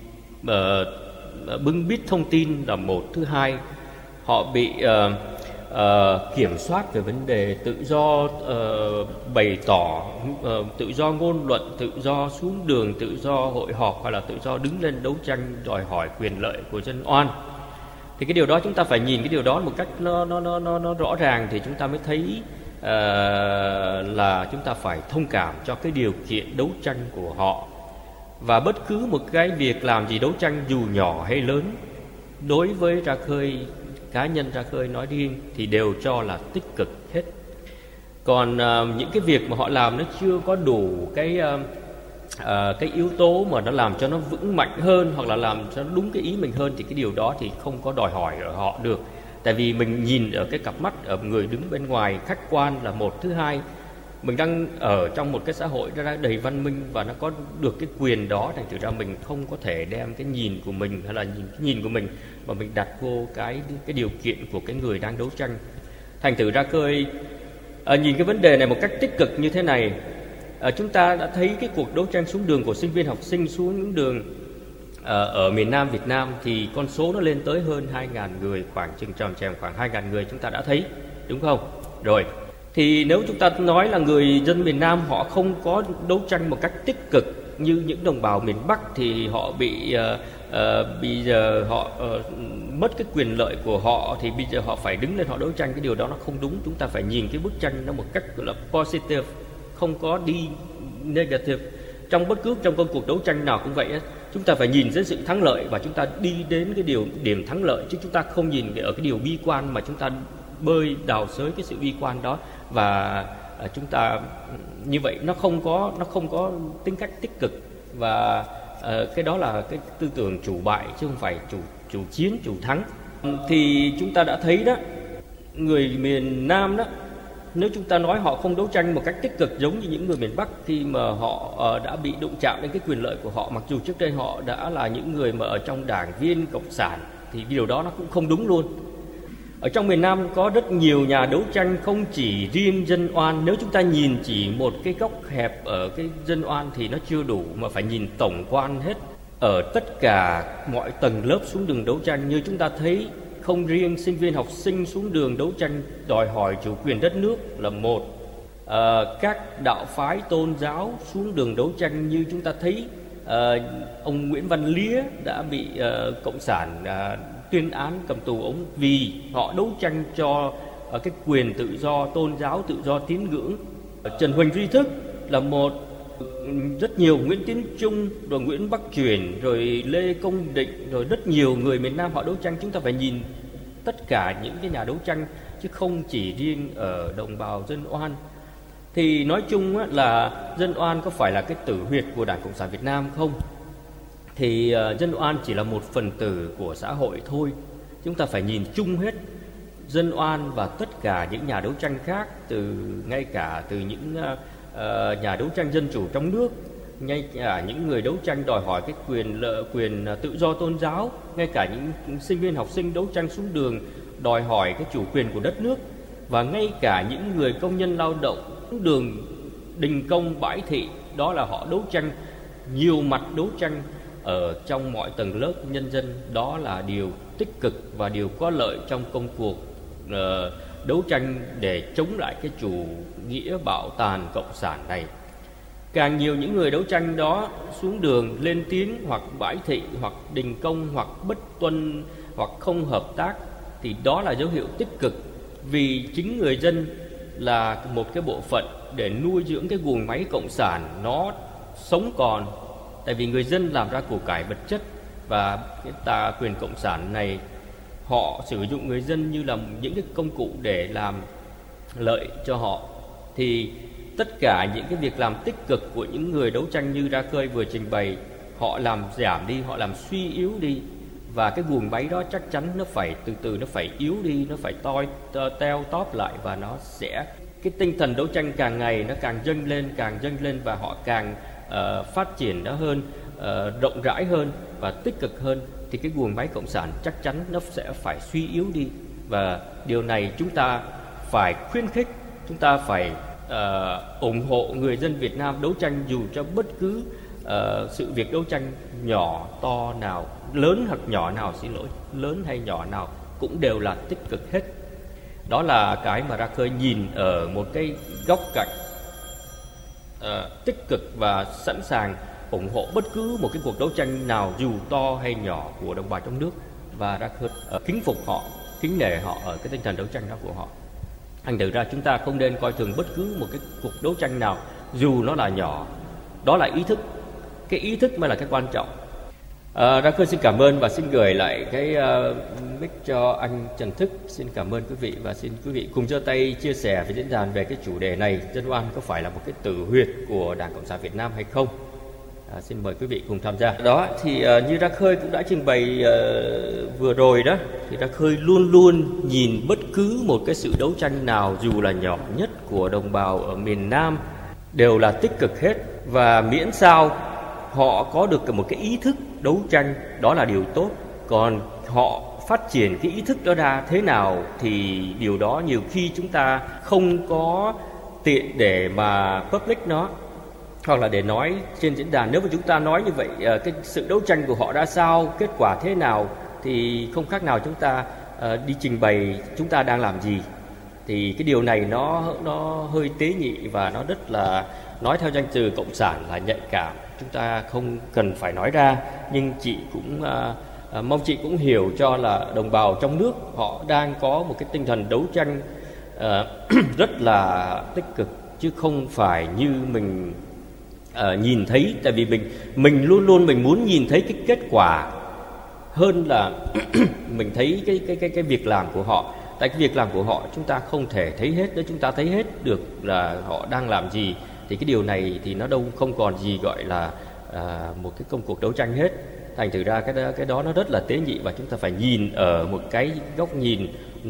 uh, bưng bít thông tin là một. Thứ hai, họ bị uh, uh, kiểm soát về vấn đề tự do uh, bày tỏ, uh, tự do ngôn luận, tự do xuống đường, tự do hội họp, hoặc là tự do đứng lên đấu tranh đòi hỏi quyền lợi của dân oan. Thì cái điều đó chúng ta phải nhìn cái điều đó một cách nó nó nó nó, nó rõ ràng thì chúng ta mới thấy uh, là chúng ta phải thông cảm cho cái điều kiện đấu tranh của họ. Và bất cứ một cái việc làm gì đấu tranh dù nhỏ hay lớn, đối với Ra Khơi, cá nhân Ra Khơi nói riêng thì đều cho là tích cực hết. Còn uh, những cái việc mà họ làm nó chưa có đủ cái uh, à, cái yếu tố mà nó làm cho nó vững mạnh hơn hoặc là làm cho nó đúng cái ý mình hơn, thì cái điều đó thì không có đòi hỏi ở họ được. Tại vì mình nhìn ở cái cặp mắt ở người đứng bên ngoài, khách quan là một. Thứ hai, mình đang ở trong một cái xã hội nó đang đầy văn minh và nó có được cái quyền đó, thành thử ra mình không có thể đem cái nhìn của mình hay là nhìn cái nhìn của mình mà mình đặt vô cái cái điều kiện của cái người đang đấu tranh. Thành thử ra khơi à, nhìn cái vấn đề này một cách tích cực như thế này. À, chúng ta đã thấy cái cuộc đấu tranh xuống đường của sinh viên học sinh xuống những đường à, ở miền Nam Việt Nam thì con số nó lên tới hơn hai nghìn người, khoảng chừng tròn trèm khoảng hai nghìn người chúng ta đã thấy, đúng không? Rồi, thì nếu chúng ta nói là người dân miền Nam họ không có đấu tranh một cách tích cực như những đồng bào miền Bắc thì họ bị uh, uh, bây giờ họ uh, mất cái quyền lợi của họ, thì bây giờ họ phải đứng lên họ đấu tranh. Cái điều đó nó không đúng. Chúng ta phải nhìn cái bức tranh nó một cách gọi là positive, không có đi negative. Trong bất cứ trong công cuộc đấu tranh nào cũng vậy, chúng ta phải nhìn đến sự thắng lợi và chúng ta đi đến cái điều điểm thắng lợi, chứ chúng ta không nhìn ở cái điều bi quan mà chúng ta bơi đào xới cái sự bi quan đó. Và chúng ta như vậy nó không có nó không có tính cách tích cực, và uh, cái đó là cái tư tưởng chủ bại chứ không phải chủ chủ chiến chủ thắng. Thì chúng ta đã thấy đó, người miền Nam đó, nếu chúng ta nói họ không đấu tranh một cách tích cực giống như những người miền Bắc khi mà họ uh, đã bị đụng chạm đến cái quyền lợi của họ, mặc dù trước đây họ đã là những người mà ở trong đảng viên cộng sản, thì điều đó nó cũng không đúng luôn. Ở trong miền Nam có rất nhiều nhà đấu tranh, không chỉ riêng dân oan. Nếu chúng ta nhìn chỉ một cái góc hẹp ở cái dân oan thì nó chưa đủ, mà phải nhìn tổng quan hết ở tất cả mọi tầng lớp xuống đường đấu tranh. Như chúng ta thấy, không riêng sinh viên học sinh xuống đường đấu tranh đòi hỏi chủ quyền đất nước là một. À, các đạo phái tôn giáo xuống đường đấu tranh, như chúng ta thấy à, ông Nguyễn Văn Lía đã bị à, cộng sản à, tuyên án cầm tù ống vì họ đấu tranh cho uh, cái quyền tự do tôn giáo, tự do tín ngưỡng. Trần Huỳnh Duy Thức là một, rất nhiều, Nguyễn Tiến Trung, rồi Nguyễn Bắc Truyền, rồi Lê Công Định, rồi rất nhiều người miền Nam họ đấu tranh. Chúng ta phải nhìn tất cả những cái nhà đấu tranh chứ không chỉ riêng ở đồng bào dân oan. Thì nói chung á, là dân oan có phải là cái tử huyệt của Đảng Cộng sản Việt Nam không? Thì uh, dân oan chỉ là một phần tử của xã hội thôi. Chúng ta phải nhìn chung hết. Dân oan và tất cả những nhà đấu tranh khác, từ ngay cả từ những uh, uh, nhà đấu tranh dân chủ trong nước, ngay cả những người đấu tranh đòi hỏi cái quyền lợi, quyền uh, tự do tôn giáo, ngay cả những sinh viên học sinh đấu tranh xuống đường đòi hỏi cái chủ quyền của đất nước, và ngay cả những người công nhân lao động xuống đường đình công bãi thị, đó là họ đấu tranh nhiều mặt, đấu tranh ở trong mọi tầng lớp nhân dân. Đó là điều tích cực và điều có lợi trong công cuộc uh, đấu tranh để chống lại cái chủ nghĩa bạo tàn cộng sản này. Càng nhiều những người đấu tranh đó xuống đường lên tiếng hoặc bãi thị hoặc đình công hoặc bất tuân hoặc không hợp tác, thì đó là dấu hiệu tích cực, vì chính người dân là một cái bộ phận để nuôi dưỡng cái guồng máy cộng sản nó sống còn. Tại vì người dân làm ra của cải vật chất, và cái tà quyền cộng sản này họ sử dụng người dân như là những cái công cụ để làm lợi cho họ. Thì tất cả những cái việc làm tích cực của những người đấu tranh như Ra Khơi vừa trình bày, họ làm giảm đi, họ làm suy yếu đi, và cái guồng máy đó chắc chắn nó phải từ từ nó phải yếu đi, nó phải toi teo tóp lại, và nó sẽ cái tinh thần đấu tranh càng ngày nó càng dâng lên, càng dâng lên, và họ càng Uh, phát triển nó hơn, uh, rộng rãi hơn và tích cực hơn, thì cái guồng máy cộng sản chắc chắn nó sẽ phải suy yếu đi. Và điều này chúng ta phải khuyến khích, chúng ta phải uh, ủng hộ người dân Việt Nam đấu tranh, dù cho bất cứ uh, sự việc đấu tranh nhỏ to nào, lớn hoặc nhỏ nào, xin lỗi, lớn hay nhỏ nào cũng đều là tích cực hết. Đó là cái mà Ra Khơi nhìn ở một cái góc cạnh Uh, tích cực và sẵn sàng ủng hộ bất cứ một cái cuộc đấu tranh nào dù to hay nhỏ của đồng bào trong nước, và Ra Khơi uh, kính phục họ, kính nể họ ở cái tinh thần đấu tranh đó của họ. Thành thử ra chúng ta không nên coi thường bất cứ một cái cuộc đấu tranh nào dù nó là nhỏ. Đó là ý thức, cái ý thức mới là cái quan trọng. Uh, Ra Khơi xin cảm ơn và xin gửi lại cái uh, mic cho anh Trần Thức. Xin cảm ơn quý vị, và xin quý vị cùng giơ tay chia sẻ với diễn đàn về cái chủ đề này: dân oan có phải là một cái tử huyệt của Đảng Cộng sản Việt Nam hay không? À, xin mời quý vị cùng tham gia. Đó thì uh, như Ra Khơi cũng đã trình bày uh, vừa rồi đó, thì Ra Khơi luôn luôn nhìn bất cứ một cái sự đấu tranh nào dù là nhỏ nhất của đồng bào ở miền Nam đều là tích cực hết, và miễn sao họ có được một cái ý thức đấu tranh đó là điều tốt. Còn họ phát triển cái ý thức đó ra thế nào thì điều đó nhiều khi chúng ta không có tiện để mà public nó, hoặc là để nói trên diễn đàn. Nếu mà chúng ta nói như vậy, cái sự đấu tranh của họ ra sao, kết quả thế nào, thì không khác nào chúng ta uh, đi trình bày chúng ta đang làm gì. Thì cái điều này nó nó hơi tế nhị, và nó rất là, nói theo danh từ cộng sản là nhạy cảm. Chúng ta không cần phải nói ra, nhưng chị cũng uh, uh, mong chị cũng hiểu cho là đồng bào trong nước họ đang có một cái tinh thần đấu tranh uh, rất là tích cực, chứ không phải như mình uh, nhìn thấy. Tại vì mình mình luôn luôn mình muốn nhìn thấy cái kết quả hơn là mình thấy cái cái cái cái việc làm của họ. Tại cái việc làm của họ chúng ta không thể thấy hết. Nếu chúng ta thấy hết được là họ đang làm gì thì cái điều này thì nó đâu không còn gì gọi là à, một cái công cuộc đấu tranh hết. Thành thử ra cái đó, cái đó nó rất là tế nhị, và chúng ta phải nhìn ở một cái góc nhìn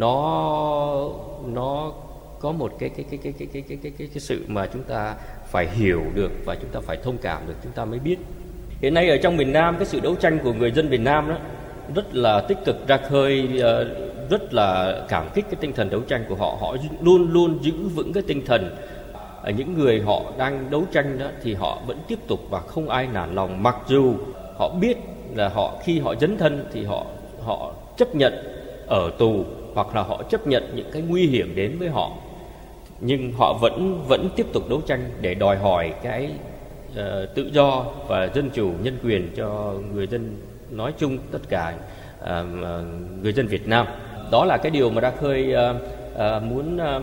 nó nó có một cái cái cái cái cái cái cái cái cái, cái sự mà chúng ta phải hiểu được và chúng ta phải thông cảm được, chúng ta mới biết. Hiện nay ở trong miền Nam, cái sự đấu tranh của người dân miền Nam đó rất là tích cực. Ra Khơi rất là cảm kích cái tinh thần đấu tranh của họ. Họ luôn luôn giữ vững cái tinh thần. Ở những người họ đang đấu tranh đó thì họ vẫn tiếp tục và không ai nản lòng, mặc dù họ biết là họ khi họ dấn thân thì họ họ chấp nhận ở tù, hoặc là họ chấp nhận những cái nguy hiểm đến với họ, nhưng họ vẫn vẫn tiếp tục đấu tranh để đòi hỏi cái uh, tự do và dân chủ, nhân quyền cho người dân nói chung, tất cả uh, người dân Việt Nam. Đó là cái điều mà Ra Khơi uh, uh, muốn uh,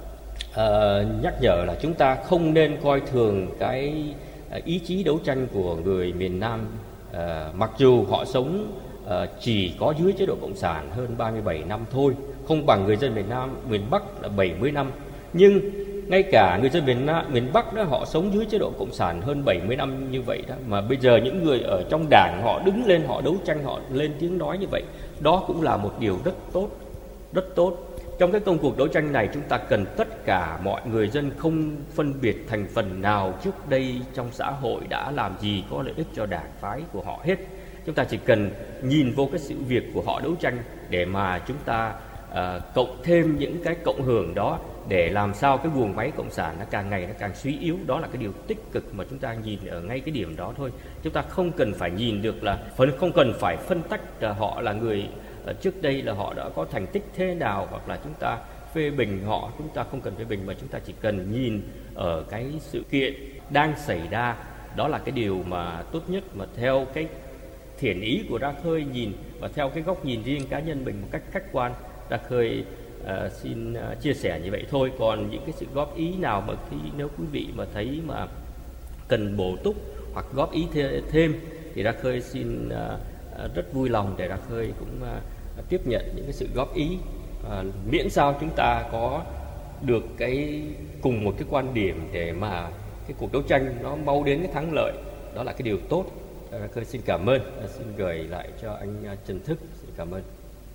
uh, nhắc nhở là chúng ta không nên coi thường cái uh, ý chí đấu tranh của người miền Nam. Uh, mặc dù họ sống uh, chỉ có dưới chế độ cộng sản hơn ba mươi bảy năm thôi, không bằng người dân miền Nam, miền Bắc là bảy mươi năm, nhưng ngay cả người dân miền Nam, miền Bắc đó, họ sống dưới chế độ cộng sản hơn bảy mươi năm như vậy đó, mà bây giờ những người ở trong đảng họ đứng lên, họ đấu tranh, họ lên tiếng nói như vậy, đó cũng là một điều rất tốt, rất tốt. Trong cái công cuộc đấu tranh này, chúng ta cần tất cả mọi người dân, không phân biệt thành phần nào trước đây trong xã hội đã làm gì có lợi ích cho đảng phái của họ hết. Chúng ta chỉ cần nhìn vô cái sự việc của họ đấu tranh để mà chúng ta uh, cộng thêm những cái cộng hưởng đó, để làm sao cái guồng máy cộng sản nó càng ngày nó càng suy yếu. Đó là cái điều tích cực mà chúng ta nhìn ở ngay cái điểm đó thôi. Chúng ta không cần phải nhìn được là, không cần phải phân tách là họ là người trước đây là họ đã có thành tích thế nào, hoặc là chúng ta phê bình họ. Chúng ta không cần phê bình, mà chúng ta chỉ cần nhìn ở cái sự kiện đang xảy ra. Đó là cái điều mà tốt nhất, mà theo cái thiện ý của Ra Khơi nhìn, và theo cái góc nhìn riêng cá nhân mình một cách khách quan, Ra Khơi uh, xin uh, chia sẻ như vậy thôi. Còn những cái sự góp ý nào mà khi nếu quý vị mà thấy mà cần bổ túc hoặc góp ý th- thêm thì Ra Khơi xin uh, rất vui lòng để Ra Khơi cũng uh, tiếp nhận những cái sự góp ý, uh, miễn sao chúng ta có được cái cùng một cái quan điểm để mà cái cuộc đấu tranh nó mau đến cái thắng lợi. Đó là cái điều tốt. Ra Khơi xin cảm ơn, uh, xin gửi lại cho anh uh, Trần Thức. Xin cảm ơn.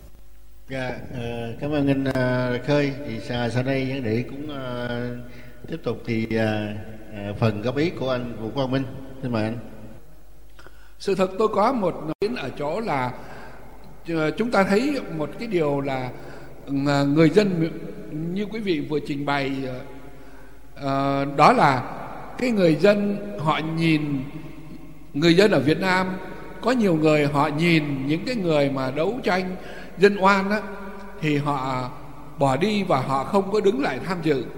Dạ, uh, cảm ơn anh uh, Ra Khơi. Thì sau, sau đây vấn đề cũng uh, tiếp tục thì uh, uh, phần góp ý của anh Vũ Quang Minh. Xin mời anh. Sự thật tôi có một ý ở chỗ là chúng ta thấy một cái điều là người dân như quý vị vừa trình bày, uh, đó là cái người dân họ nhìn, người dân ở Việt Nam có nhiều người họ nhìn những cái người mà đấu tranh dân oan á, thì họ bỏ đi và họ không có đứng lại tham dự.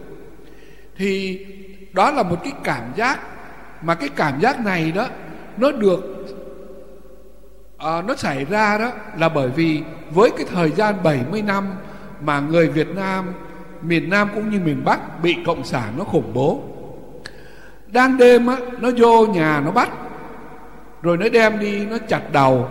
Thì đó là một cái cảm giác, mà cái cảm giác này đó nó được uh, nó xảy ra đó là bởi vì với cái thời gian bảy mươi năm mà người Việt Nam, miền Nam cũng như miền Bắc bị cộng sản nó khủng bố. Đang đêm á, nó vô nhà nó bắt, rồi nó đem đi nó chặt đầu.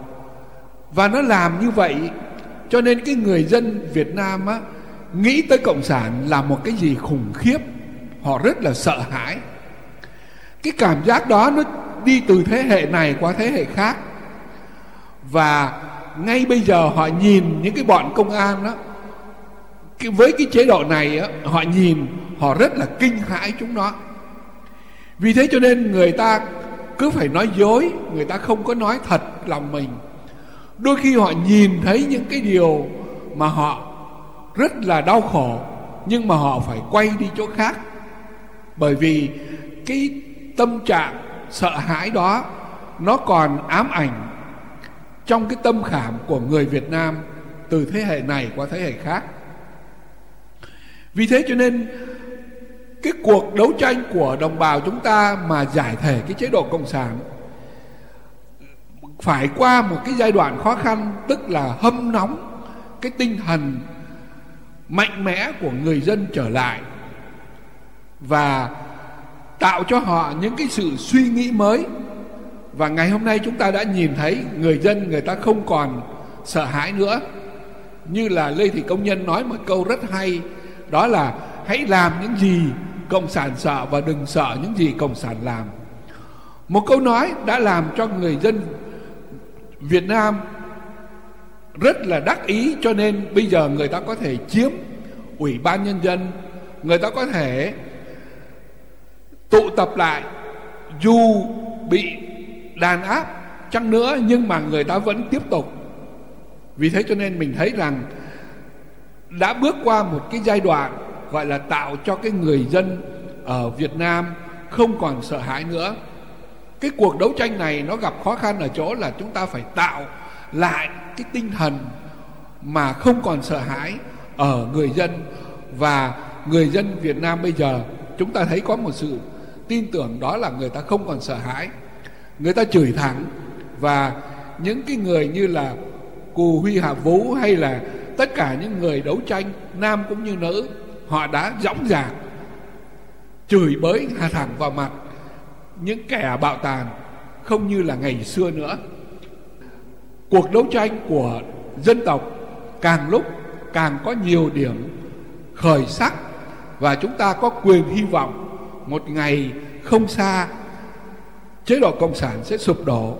Và nó làm như vậy cho nên cái người dân Việt Nam á, nghĩ tới cộng sản là một cái gì khủng khiếp. Họ rất là sợ hãi. Cái cảm giác đó nó đi từ thế hệ này qua thế hệ khác. Và ngay bây giờ họ nhìn những cái bọn công an đó, với cái chế độ này á, họ nhìn họ rất là kinh hãi chúng nó. Vì thế cho nên người ta cứ phải nói dối, người ta không có nói thật lòng mình. Đôi khi họ nhìn thấy những cái điều mà họ rất là đau khổ, nhưng mà họ phải quay đi chỗ khác. Bởi vì cái tâm trạng sợ hãi đó nó còn ám ảnh trong cái tâm khảm của người Việt Nam từ thế hệ này qua thế hệ khác. Vì thế cho nên cái cuộc đấu tranh của đồng bào chúng ta mà giải thể cái chế độ cộng sản phải qua một cái giai đoạn khó khăn, tức là hâm nóng cái tinh thần mạnh mẽ của người dân trở lại và tạo cho họ những cái sự suy nghĩ mới. Và ngày hôm nay chúng ta đã nhìn thấy người dân người ta không còn sợ hãi nữa. Như là Lê Thị Công Nhân nói một câu rất hay, đó là hãy làm những gì cộng sản sợ và đừng sợ những gì cộng sản làm. Một câu nói đã làm cho người dân Việt Nam rất là đắc ý, cho nên bây giờ người ta có thể chiếm Ủy ban Nhân dân, người ta có thể tụ tập lại, dù bị đàn áp chăng nữa nhưng mà người ta vẫn tiếp tục. Vì thế cho nên mình thấy rằng đã bước qua một cái giai đoạn gọi là tạo cho cái người dân ở Việt Nam không còn sợ hãi nữa. Cái cuộc đấu tranh này nó gặp khó khăn ở chỗ là chúng ta phải tạo lại cái tinh thần mà không còn sợ hãi ở người dân. Và người dân Việt Nam bây giờ chúng ta thấy có một sự tin tưởng, đó là người ta không còn sợ hãi. Người ta chửi thẳng, và những cái người như là Cù Huy Hà Vũ hay là tất cả những người đấu tranh nam cũng như nữ, họ đã dõng dạc chửi bới hà thẳng vào mặt những kẻ bạo tàn, không như là ngày xưa nữa. Cuộc đấu tranh của dân tộc càng lúc càng có nhiều điểm khởi sắc, và chúng ta có quyền hy vọng một ngày không xa chế độ cộng sản sẽ sụp đổ.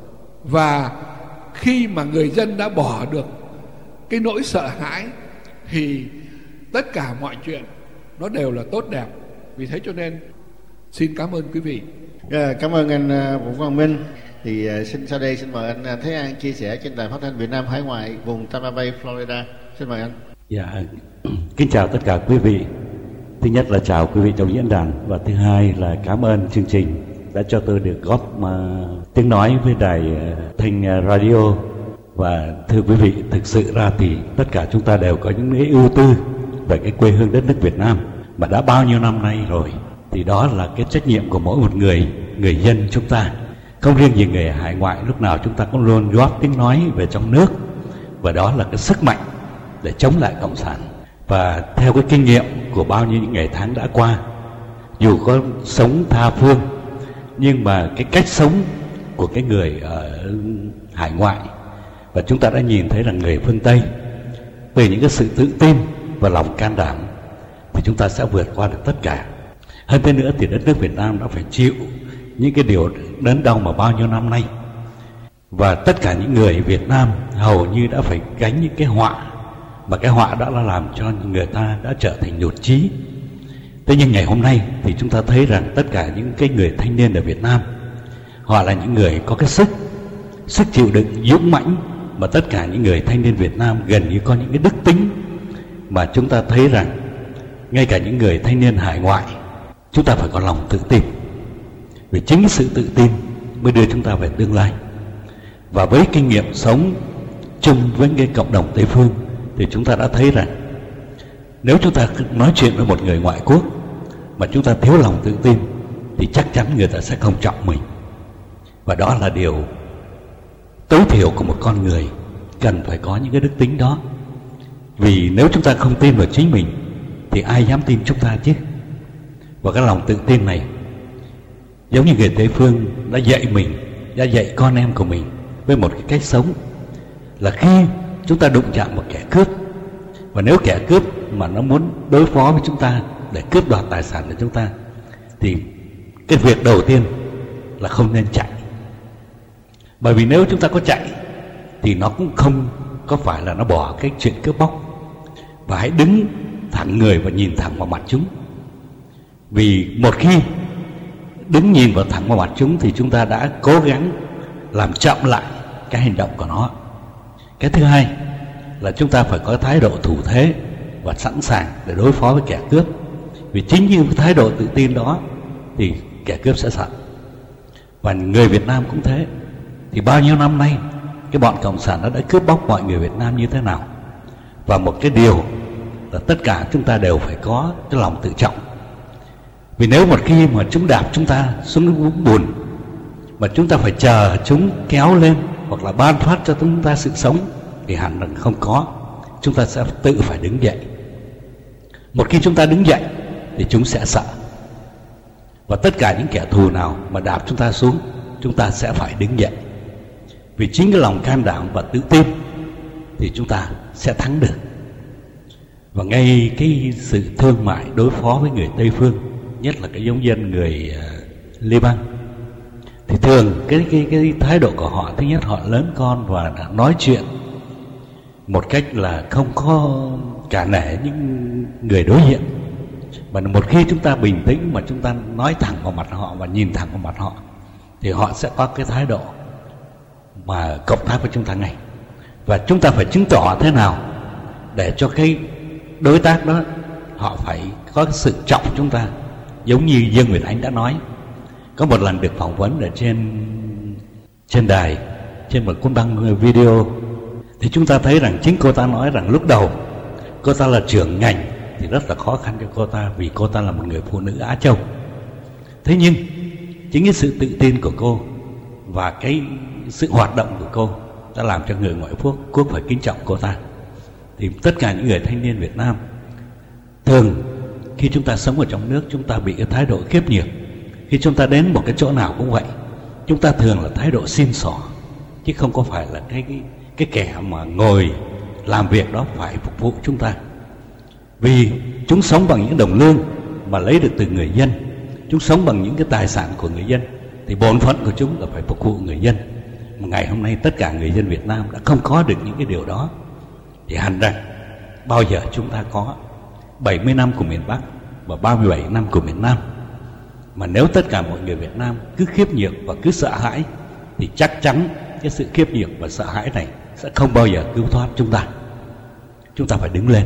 Và khi mà người dân đã bỏ được cái nỗi sợ hãi thì tất cả mọi chuyện nó đều là tốt đẹp. Vì thế cho nên xin cảm ơn quý vị. Yeah, cảm ơn anh Vũ Quang Minh. Thì uh, xin sau đây xin mời anh Thế An chia sẻ trên đài phát thanh Việt Nam Hải Ngoại vùng Tampa Bay, Florida. Xin mời anh. Dạ, kính chào tất cả quý vị. Thứ nhất là chào quý vị trong diễn đàn, và thứ hai là cảm ơn chương trình đã cho tôi được góp uh, tiếng nói với đài uh, Thanh uh, Radio. Và thưa quý vị, thực sự ra thì tất cả chúng ta đều có những cái ưu tư về cái quê hương đất nước Việt Nam mà đã bao nhiêu năm nay rồi. Thì đó là cái trách nhiệm của mỗi một người, người dân chúng ta. Không riêng gì người hải ngoại, lúc nào chúng ta cũng luôn góp tiếng nói về trong nước. Và đó là cái sức mạnh để chống lại cộng sản. Và theo cái kinh nghiệm của bao nhiêu những ngày tháng đã qua, dù có sống tha phương, nhưng mà cái cách sống của cái người ở hải ngoại, và chúng ta đã nhìn thấy là người phương Tây, về những cái sự tự tin và lòng can đảm, thì chúng ta sẽ vượt qua được tất cả. Hơn thế nữa thì đất nước Việt Nam đã phải chịu những cái điều đớn đau mà bao nhiêu năm nay. Và tất cả những người Việt Nam hầu như đã phải gánh những cái họa, mà cái họa đó đã làm cho người ta đã trở thành nhụt chí. Thế nhưng ngày hôm nay thì chúng ta thấy rằng tất cả những cái người thanh niên ở Việt Nam, họ là những người có cái sức Sức chịu đựng dũng mãnh, mà tất cả những người thanh niên Việt Nam gần như có những cái đức tính mà chúng ta thấy rằng ngay cả những người thanh niên hải ngoại, chúng ta phải có lòng tự tin. Vì chính sự tự tin mới đưa chúng ta về tương lai. Và với kinh nghiệm sống chung với cái cộng đồng Tây phương, thì chúng ta đã thấy rằng nếu chúng ta nói chuyện với một người ngoại quốc mà chúng ta thiếu lòng tự tin, thì chắc chắn người ta sẽ không trọng mình. Và đó là điều tối thiểu của một con người, cần phải có những cái đức tính đó. Vì nếu chúng ta không tin vào chính mình thì ai dám tin chúng ta chứ. Và cái lòng tự tin này giống như người Tây phương đã dạy mình, đã dạy con em của mình với một cái cách sống, là khi chúng ta đụng chạm một kẻ cướp, và nếu kẻ cướp mà nó muốn đối phó với chúng ta để cướp đoạt tài sản của chúng ta, thì cái việc đầu tiên là không nên chạy. Bởi vì nếu chúng ta có chạy thì nó cũng không có phải là nó bỏ cái chuyện cướp bóc. Và hãy đứng thẳng người và nhìn thẳng vào mặt chúng. Vì một khi đứng nhìn vào thẳng vào mặt chúng thì chúng ta đã cố gắng làm chậm lại cái hành động của nó. Cái thứ hai là chúng ta phải có thái độ thủ thế và sẵn sàng để đối phó với kẻ cướp. Vì chính như cái thái độ tự tin đó thì kẻ cướp sẽ sợ. Và người Việt Nam cũng thế. Thì bao nhiêu năm nay cái bọn cộng sản nó đã cướp bóc mọi người Việt Nam như thế nào. Và một cái điều là tất cả chúng ta đều phải có cái lòng tự trọng. Vì nếu một khi mà chúng đạp chúng ta xuống nước vũng bùn mà chúng ta phải chờ chúng kéo lên hoặc là ban phát cho chúng ta sự sống thì hẳn là không có. Chúng ta sẽ tự phải đứng dậy. Một khi chúng ta đứng dậy thì chúng sẽ sợ. Và tất cả những kẻ thù nào mà đạp chúng ta xuống, chúng ta sẽ phải đứng dậy. Vì chính cái lòng can đảm và tự tin thì chúng ta sẽ thắng được. Và ngay cái sự thương mại đối phó với người Tây phương, nhất là cái giống dân người uh, Liban, thì thường cái, cái, cái thái độ của họ, thứ nhất họ lớn con và nói chuyện một cách là không có cả nể những người đối diện. Mà một khi chúng ta bình tĩnh mà chúng ta nói thẳng vào mặt họ và nhìn thẳng vào mặt họ thì họ sẽ có cái thái độ mà cộng tác với chúng ta ngay. Và chúng ta phải chứng tỏ thế nào để cho cái đối tác đó họ phải có cái sự trọng chúng ta. Giống như Dương Nguyệt Ánh đã nói, có một lần được phỏng vấn ở trên trên đài, trên một cuốn băng video, thì chúng ta thấy rằng chính cô ta nói rằng lúc đầu cô ta là trưởng ngành thì rất là khó khăn cho cô ta, vì cô ta là một người phụ nữ Á Châu. Thế nhưng chính cái sự tự tin của cô và cái sự hoạt động của cô đã làm cho người ngoại quốc quốc phải kính trọng cô ta. Thì tất cả những người thanh niên Việt Nam thường khi chúng ta sống ở trong nước, chúng ta bị cái thái độ khiếp nhược. Khi chúng ta đến một cái chỗ nào cũng vậy, chúng ta thường là thái độ xin xỏ, chứ không có phải là cái, cái, cái kẻ mà ngồi làm việc đó phải phục vụ chúng ta. Vì chúng sống bằng những đồng lương mà lấy được từ người dân, chúng sống bằng những cái tài sản của người dân, thì bổn phận của chúng là phải phục vụ người dân. Mà ngày hôm nay tất cả người dân Việt Nam đã không có được những cái điều đó, thì hẳn rằng bao giờ chúng ta có bảy mươi năm của miền Bắc và ba mươi bảy năm của miền Nam. Mà nếu tất cả mọi người Việt Nam cứ khiếp nhược và cứ sợ hãi thì chắc chắn cái sự khiếp nhược và sợ hãi này sẽ không bao giờ cứu thoát chúng ta. Chúng ta phải đứng lên.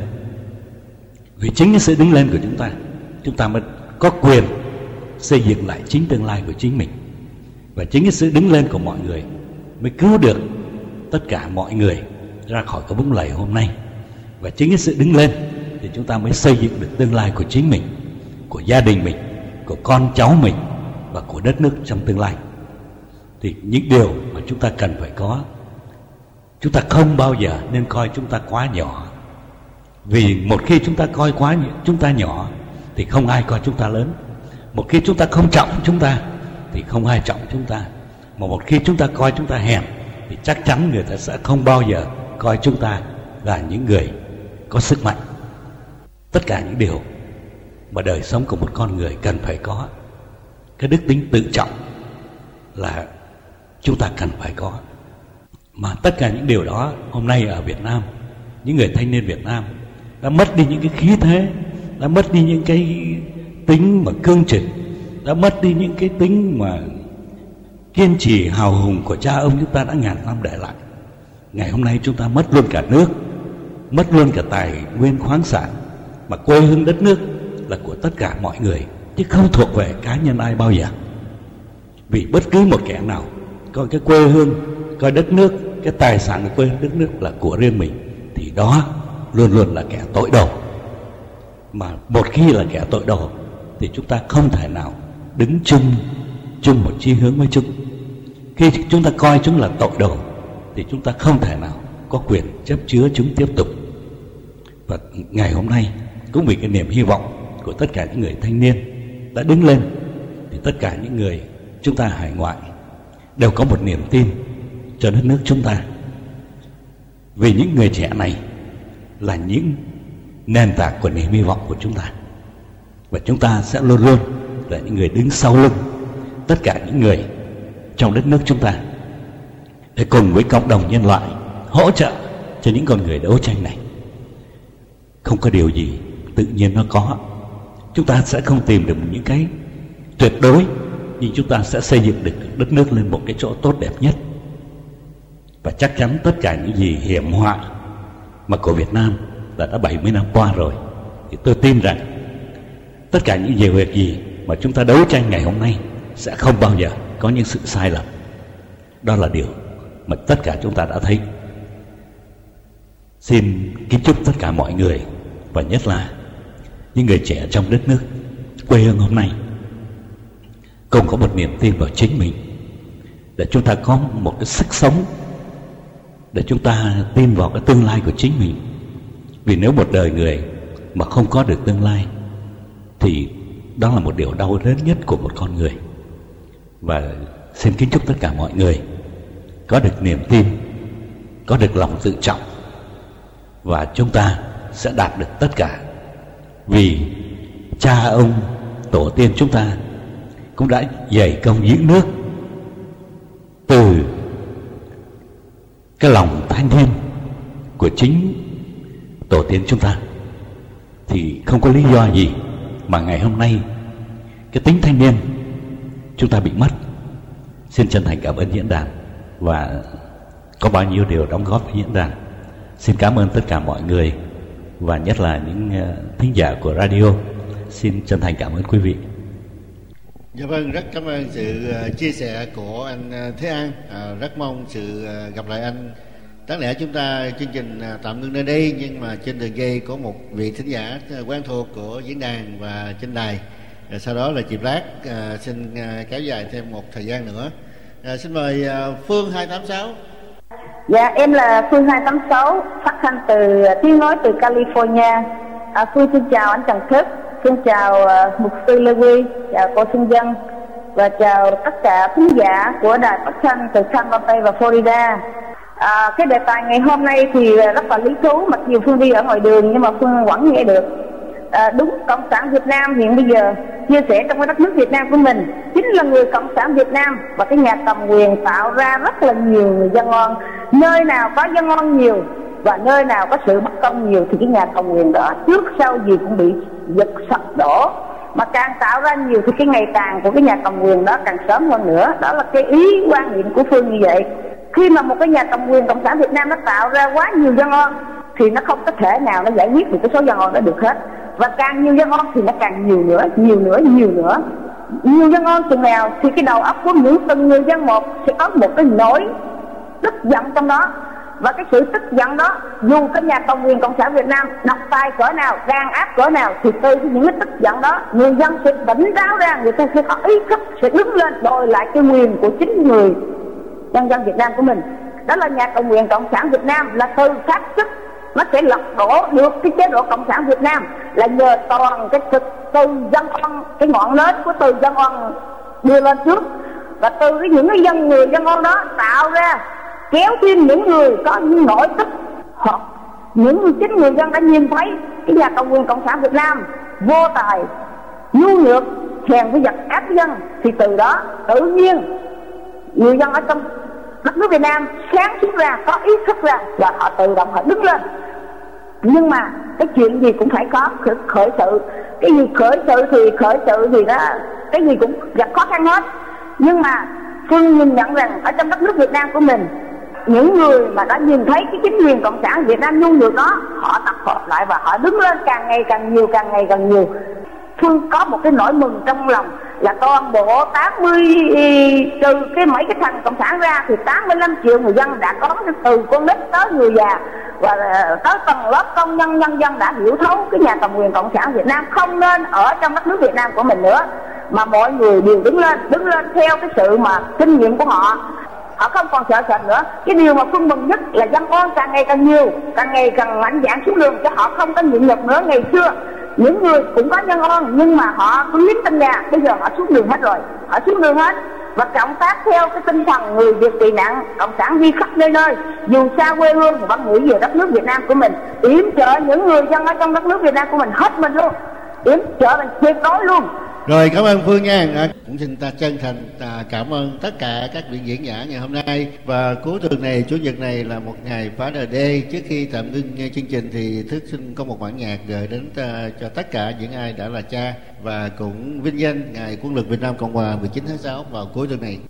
Vì chính cái sự đứng lên của chúng ta, chúng ta mới có quyền xây dựng lại chính tương lai của chính mình. Và chính cái sự đứng lên của mọi người mới cứu được tất cả mọi người ra khỏi cái vũng lầy hôm nay. Và chính cái sự đứng lên thì chúng ta mới xây dựng được tương lai của chính mình, của gia đình mình, của con cháu mình và của đất nước trong tương lai. Thì những điều mà chúng ta cần phải có, chúng ta không bao giờ nên coi chúng ta quá nhỏ. Vì một khi chúng ta coi quá chúng ta nhỏ thì không ai coi chúng ta lớn. Một khi chúng ta không trọng chúng ta thì không ai trọng chúng ta. Mà một khi chúng ta coi chúng ta hèn thì chắc chắn người ta sẽ không bao giờ coi chúng ta là những người có sức mạnh. Tất cả những điều mà đời sống của một con người cần phải có, cái đức tính tự trọng là chúng ta cần phải có. Mà tất cả những điều đó hôm nay ở Việt Nam, những người thanh niên Việt Nam đã mất đi những cái khí thế, đã mất đi những cái tính mà cương trực, đã mất đi những cái tính mà kiên trì hào hùng của cha ông chúng ta đã ngàn năm để lại. Ngày hôm nay chúng ta mất luôn cả nước, mất luôn cả tài nguyên khoáng sản, mà quê hương đất nước là của tất cả mọi người chứ không thuộc về cá nhân ai bao giờ. Vì bất cứ một kẻ nào coi cái quê hương, coi đất nước, cái tài sản của quê hương đất nước là của riêng mình thì đó luôn luôn là kẻ tội đồ. Mà một khi là kẻ tội đồ thì chúng ta không thể nào đứng chung chung một chí hướng với chúng. Khi chúng ta coi chúng là tội đồ thì chúng ta không thể nào có quyền chấp chứa chúng tiếp tục. Và ngày hôm nay cũng vì cái niềm hy vọng của tất cả những người thanh niên đã đứng lên, thì tất cả những người chúng ta hải ngoại đều có một niềm tin cho đất nước chúng ta. Vì những người trẻ này là những nền tảng của niềm hy vọng của chúng ta, và chúng ta sẽ luôn luôn là những người đứng sau lưng tất cả những người trong đất nước chúng ta, để cùng với cộng đồng nhân loại hỗ trợ cho những con người đấu tranh này. Không có điều gì tự nhiên nó có. Chúng ta sẽ không tìm được những cái tuyệt đối, nhưng chúng ta sẽ xây dựng được đất nước lên một cái chỗ tốt đẹp nhất. Và chắc chắn tất cả những gì hiểm họa mà của Việt Nam đã đã bảy mươi năm qua rồi, thì tôi tin rằng tất cả những nhiều việc gì mà chúng ta đấu tranh ngày hôm nay sẽ không bao giờ có những sự sai lầm. Đó là điều mà tất cả chúng ta đã thấy. Xin kính chúc tất cả mọi người, và nhất là những người trẻ trong đất nước quê hương hôm nay, cùng có một niềm tin vào chính mình, để chúng ta có một cái sức sống, để chúng ta tin vào cái tương lai của chính mình. Vì nếu một đời người mà không có được tương lai thì đó là một điều đau đớn nhất của một con người. Và xin kính chúc tất cả mọi người có được niềm tin, có được lòng tự trọng, và chúng ta sẽ đạt được tất cả. Vì cha ông tổ tiên chúng ta cũng đã dày công giữ nước từ cái lòng thanh niên của chính tổ tiên chúng ta, thì không có lý do gì mà ngày hôm nay cái tính thanh niên chúng ta bị mất. Xin chân thành cảm ơn diễn đàn, và có bao nhiêu điều đóng góp với diễn đàn. Xin cảm ơn tất cả mọi người, và nhất là những thính giả của radio. Xin chân thành cảm ơn quý vị. Dạ vâng, rất cảm ơn sự chia sẻ của anh Thế An. À, rất mong sự gặp lại anh. Đáng lẽ chúng ta chương trình tạm ngưng nơi đây, nhưng mà trên đường dây có một vị thính giả quen thuộc của diễn đàn và trên đài. À, sau đó là chị Black à, xin kéo dài thêm một thời gian nữa. À, xin mời à, Phương hai tám sáu. Dạ, em là Phương hai tám sáu, phát thanh từ tiếng nói từ California. À, Phương xin chào anh Trần Thức, xin chào uh, mục sư Lê Quy, chào cô Xuân Dân, và chào tất cả khán giả của đài phát thanh từ Tampa Bay và Florida. À, cái đề tài ngày hôm nay thì rất là lý thú, mặc dù Phương đi ở ngoài đường nhưng mà Phương vẫn nghe được. À, đúng, Cộng sản Việt Nam hiện bây giờ chia sẻ trong cái đất nước Việt Nam của mình chính là người Cộng sản Việt Nam và cái nhà cầm quyền tạo ra rất là nhiều người dân ngon. Nơi nào có dân ngon nhiều và nơi nào có sự bất công nhiều thì cái nhà cầm quyền đó trước sau gì cũng bị giật sập đổ. Mà càng tạo ra nhiều thì cái ngày tàn của cái nhà cầm quyền đó càng sớm hơn nữa. Đó là cái ý quan niệm của Phương như vậy. Khi mà một cái nhà cầm quyền Cộng sản Việt Nam nó tạo ra quá nhiều dân ngon thì nó không có thể nào nó giải quyết được cái số dân ngon đó được hết. Và càng nhiều dân ngon thì nó càng nhiều nữa, nhiều nữa, nhiều nữa. Nhiều dân ngon chừng nào thì cái đầu óc của những từng người dân một sẽ có một cái nỗi tức giận trong đó. Và cái sự tức giận đó, dù cái nhà cầm quyền Cộng sản Việt Nam độc tài cỡ nào, đàn áp cỡ nào, thì từ những cái tức giận đó, người dân sẽ tỉnh táo ra, người ta sẽ có ý thức, sẽ đứng lên đòi lại cái quyền của chính người nhân dân Việt Nam của mình. Đó là nhà cầm quyền Cộng sản Việt Nam là từ phát xít, nó sẽ lật đổ được cái chế độ Cộng sản Việt Nam là nhờ toàn cái từ, từ dân oan, cái ngọn nến của từ dân oan đưa lên trước, và từ cái những cái dân người dân oan đó tạo ra kéo thêm những người có những nỗi tức, hoặc những chính người dân đã nhìn thấy cái nhà cầm quyền Cộng sản Việt Nam vô tài, nhu nhược, hèn với giặc ác dân, thì từ đó tự nhiên người dân ở trong đất nước Việt Nam sáng suốt ra, có ý thức ra, và họ tự động họ đứng lên. Nhưng mà cái chuyện gì cũng phải có khởi, khởi sự. Cái gì khởi sự thì khởi sự thì đó, cái gì cũng gặp khó khăn hết. Nhưng mà Phương nhìn nhận rằng ở trong đất nước Việt Nam của mình, những người mà đã nhìn thấy cái chính quyền Cộng sản Việt Nam nhu nhược đó, họ tập hợp lại và họ đứng lên càng ngày càng nhiều, càng ngày càng nhiều. Phương có một cái nỗi mừng trong lòng là toàn bộ tám mươi, trừ cái mấy cái thằng Cộng sản ra, thì tám mươi lăm triệu người dân đã có cái từ con nít tới người già và tới tầng lớp công nhân nhân dân đã hiểu thấu cái nhà cầm quyền Cộng sản Việt Nam không nên ở trong đất nước Việt Nam của mình nữa, mà mọi người đều đứng lên, đứng lên theo cái sự mà kinh nghiệm của họ. Họ không còn sợ sệt nữa. Cái điều mà Phương mừng nhất là dân oan càng ngày càng nhiều, càng ngày càng mạnh dạn xuống đường, cho họ không có nhịn nhục nữa. Ngày xưa những người cũng có nhân oan nhưng mà họ cứ liếm trong nhà, bây giờ họ xuống đường hết rồi, họ xuống đường hết. Và cộng tác theo cái tinh thần người Việt tị nạn, Cộng sản đi khắp nơi nơi, dù xa quê hương thì vẫn nghĩ về đất nước Việt Nam của mình, yểm trợ những người dân ở trong đất nước Việt Nam của mình hết mình luôn, yểm trợ mình tuyệt đối luôn. Rồi, cảm ơn Phương nha. À, cũng xin ta chân thành à, cảm ơn tất cả các vị diễn giả ngày hôm nay. Và cuối tuần này, chủ nhật này là một ngày Father Day. Trước khi tạm ngưng chương trình thì Thức xin có một bản nhạc gửi đến ta, cho tất cả những ai đã là cha, và cũng vinh danh ngày Quân lực Việt Nam Cộng hòa mười chín tháng sáu vào cuối tuần này.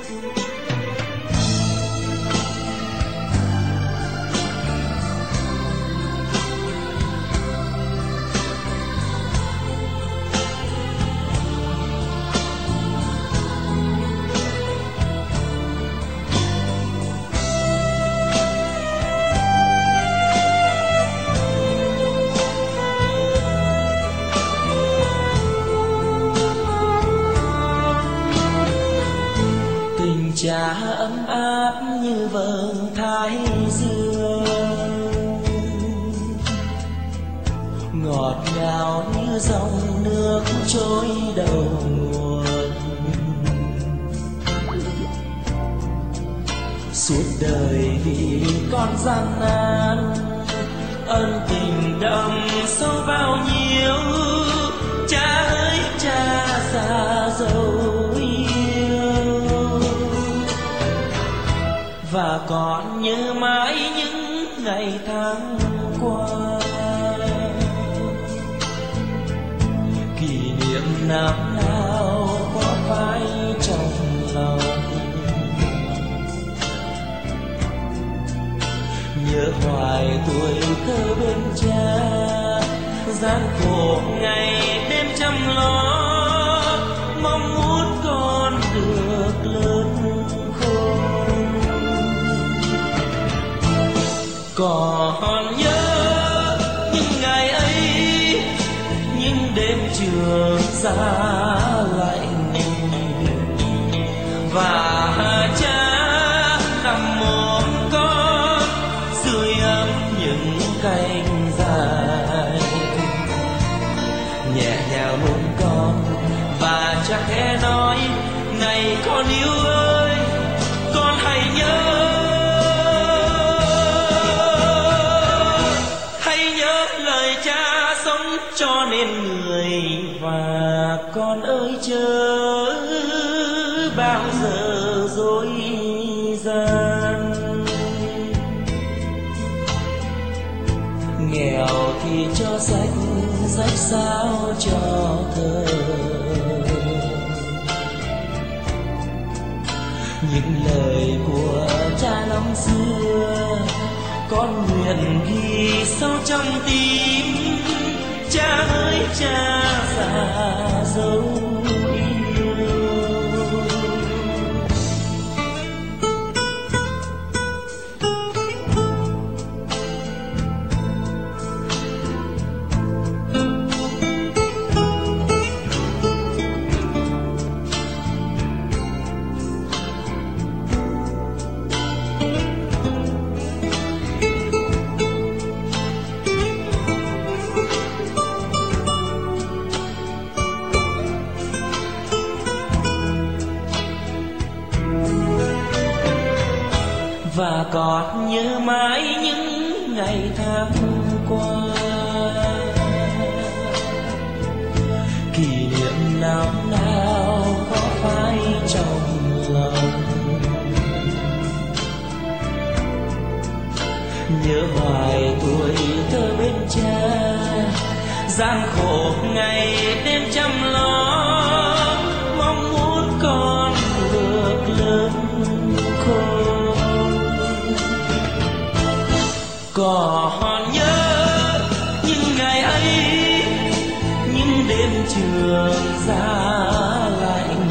Cha ấm áp như vầng thái dương, ngọt ngào như dòng nước trôi đầu nguồn. Suốt đời vì con gian nan, ân tình đậm sâu bao nhiêu. Cha ơi cha xa dấu và còn nhớ mãi những ngày tháng qua. Kỷ niệm năm nào có phai trong lòng, nhớ hoài tuổi thơ bên cha, gian khổ ngày đêm chăm lo, mong muốn con được lớn. Còn nhớ những ngày ấy, những đêm trường giá lạnh, và cha nằm ôm con sưởi ấm những cánh dài, nhẹ nhàng hôn con và cha khẽ nói: này con yêu ơi, con hãy nhớ. Cho nên người và con ơi chớ bao giờ dối gian. Nghèo thì cho sách, sách sao cho thơ. Những lời của cha năm xưa con nguyện ghi sâu trong tim. Cha ơi cha xa dấu yêu. Và còn nhớ mãi những ngày tháng qua, kỷ niệm năm nào có phai trong lòng, nhớ hoài tuổi thơ bên cha, gian khổ ngày đêm chăm lo, mong muốn con được lớn khôn. Còn nhớ những ngày ấy, những đêm trường giá lạnh,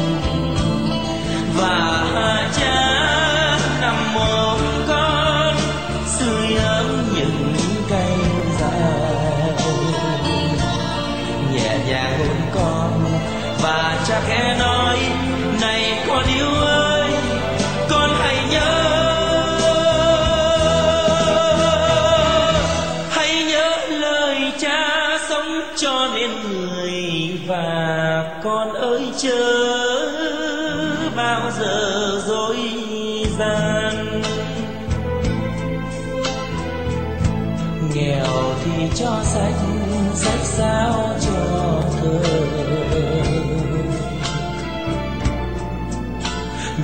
và cha nằm ôm con sưởi ấm những cánh dài, nhẹ nhàng hôn con và cha khẽ nói: này con yêu ơi, con hãy nhớ. Cho nên người và con ơi chớ bao giờ dối gian. Nghèo thì cho sách, sách sao cho thơ.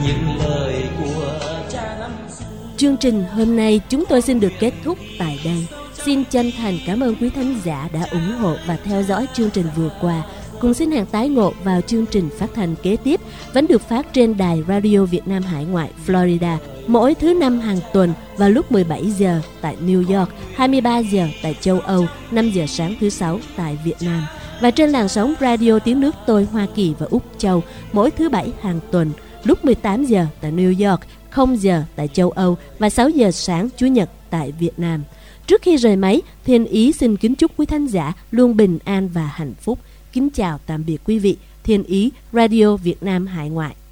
những lời của cha năm xưa. Chương trình hôm nay chúng tôi xin được kết thúc tại đây. Xin chân thành cảm ơn quý thính giả đã ủng hộ và theo dõi chương trình vừa qua. Cùng xin hẹn tái ngộ vào chương trình phát thanh kế tiếp, vẫn được phát trên đài Radio Việt Nam Hải Ngoại Florida mỗi thứ năm hàng tuần vào lúc mười bảy giờ tại New York, hai mươi ba giờ tại châu Âu, năm giờ sáng thứ sáu tại Việt Nam, và trên làn sóng radio tiếng nước tôi Hoa Kỳ và Úc Châu mỗi thứ bảy hàng tuần lúc mười tám giờ tại New York, không giờ tại châu Âu và sáu giờ sáng Chủ nhật tại Việt Nam. Trước khi rời máy, Thiên Ý xin kính chúc quý thính giả luôn bình an và hạnh phúc. Kính chào tạm biệt quý vị. Thiên Ý, Radio Việt Nam Hải Ngoại.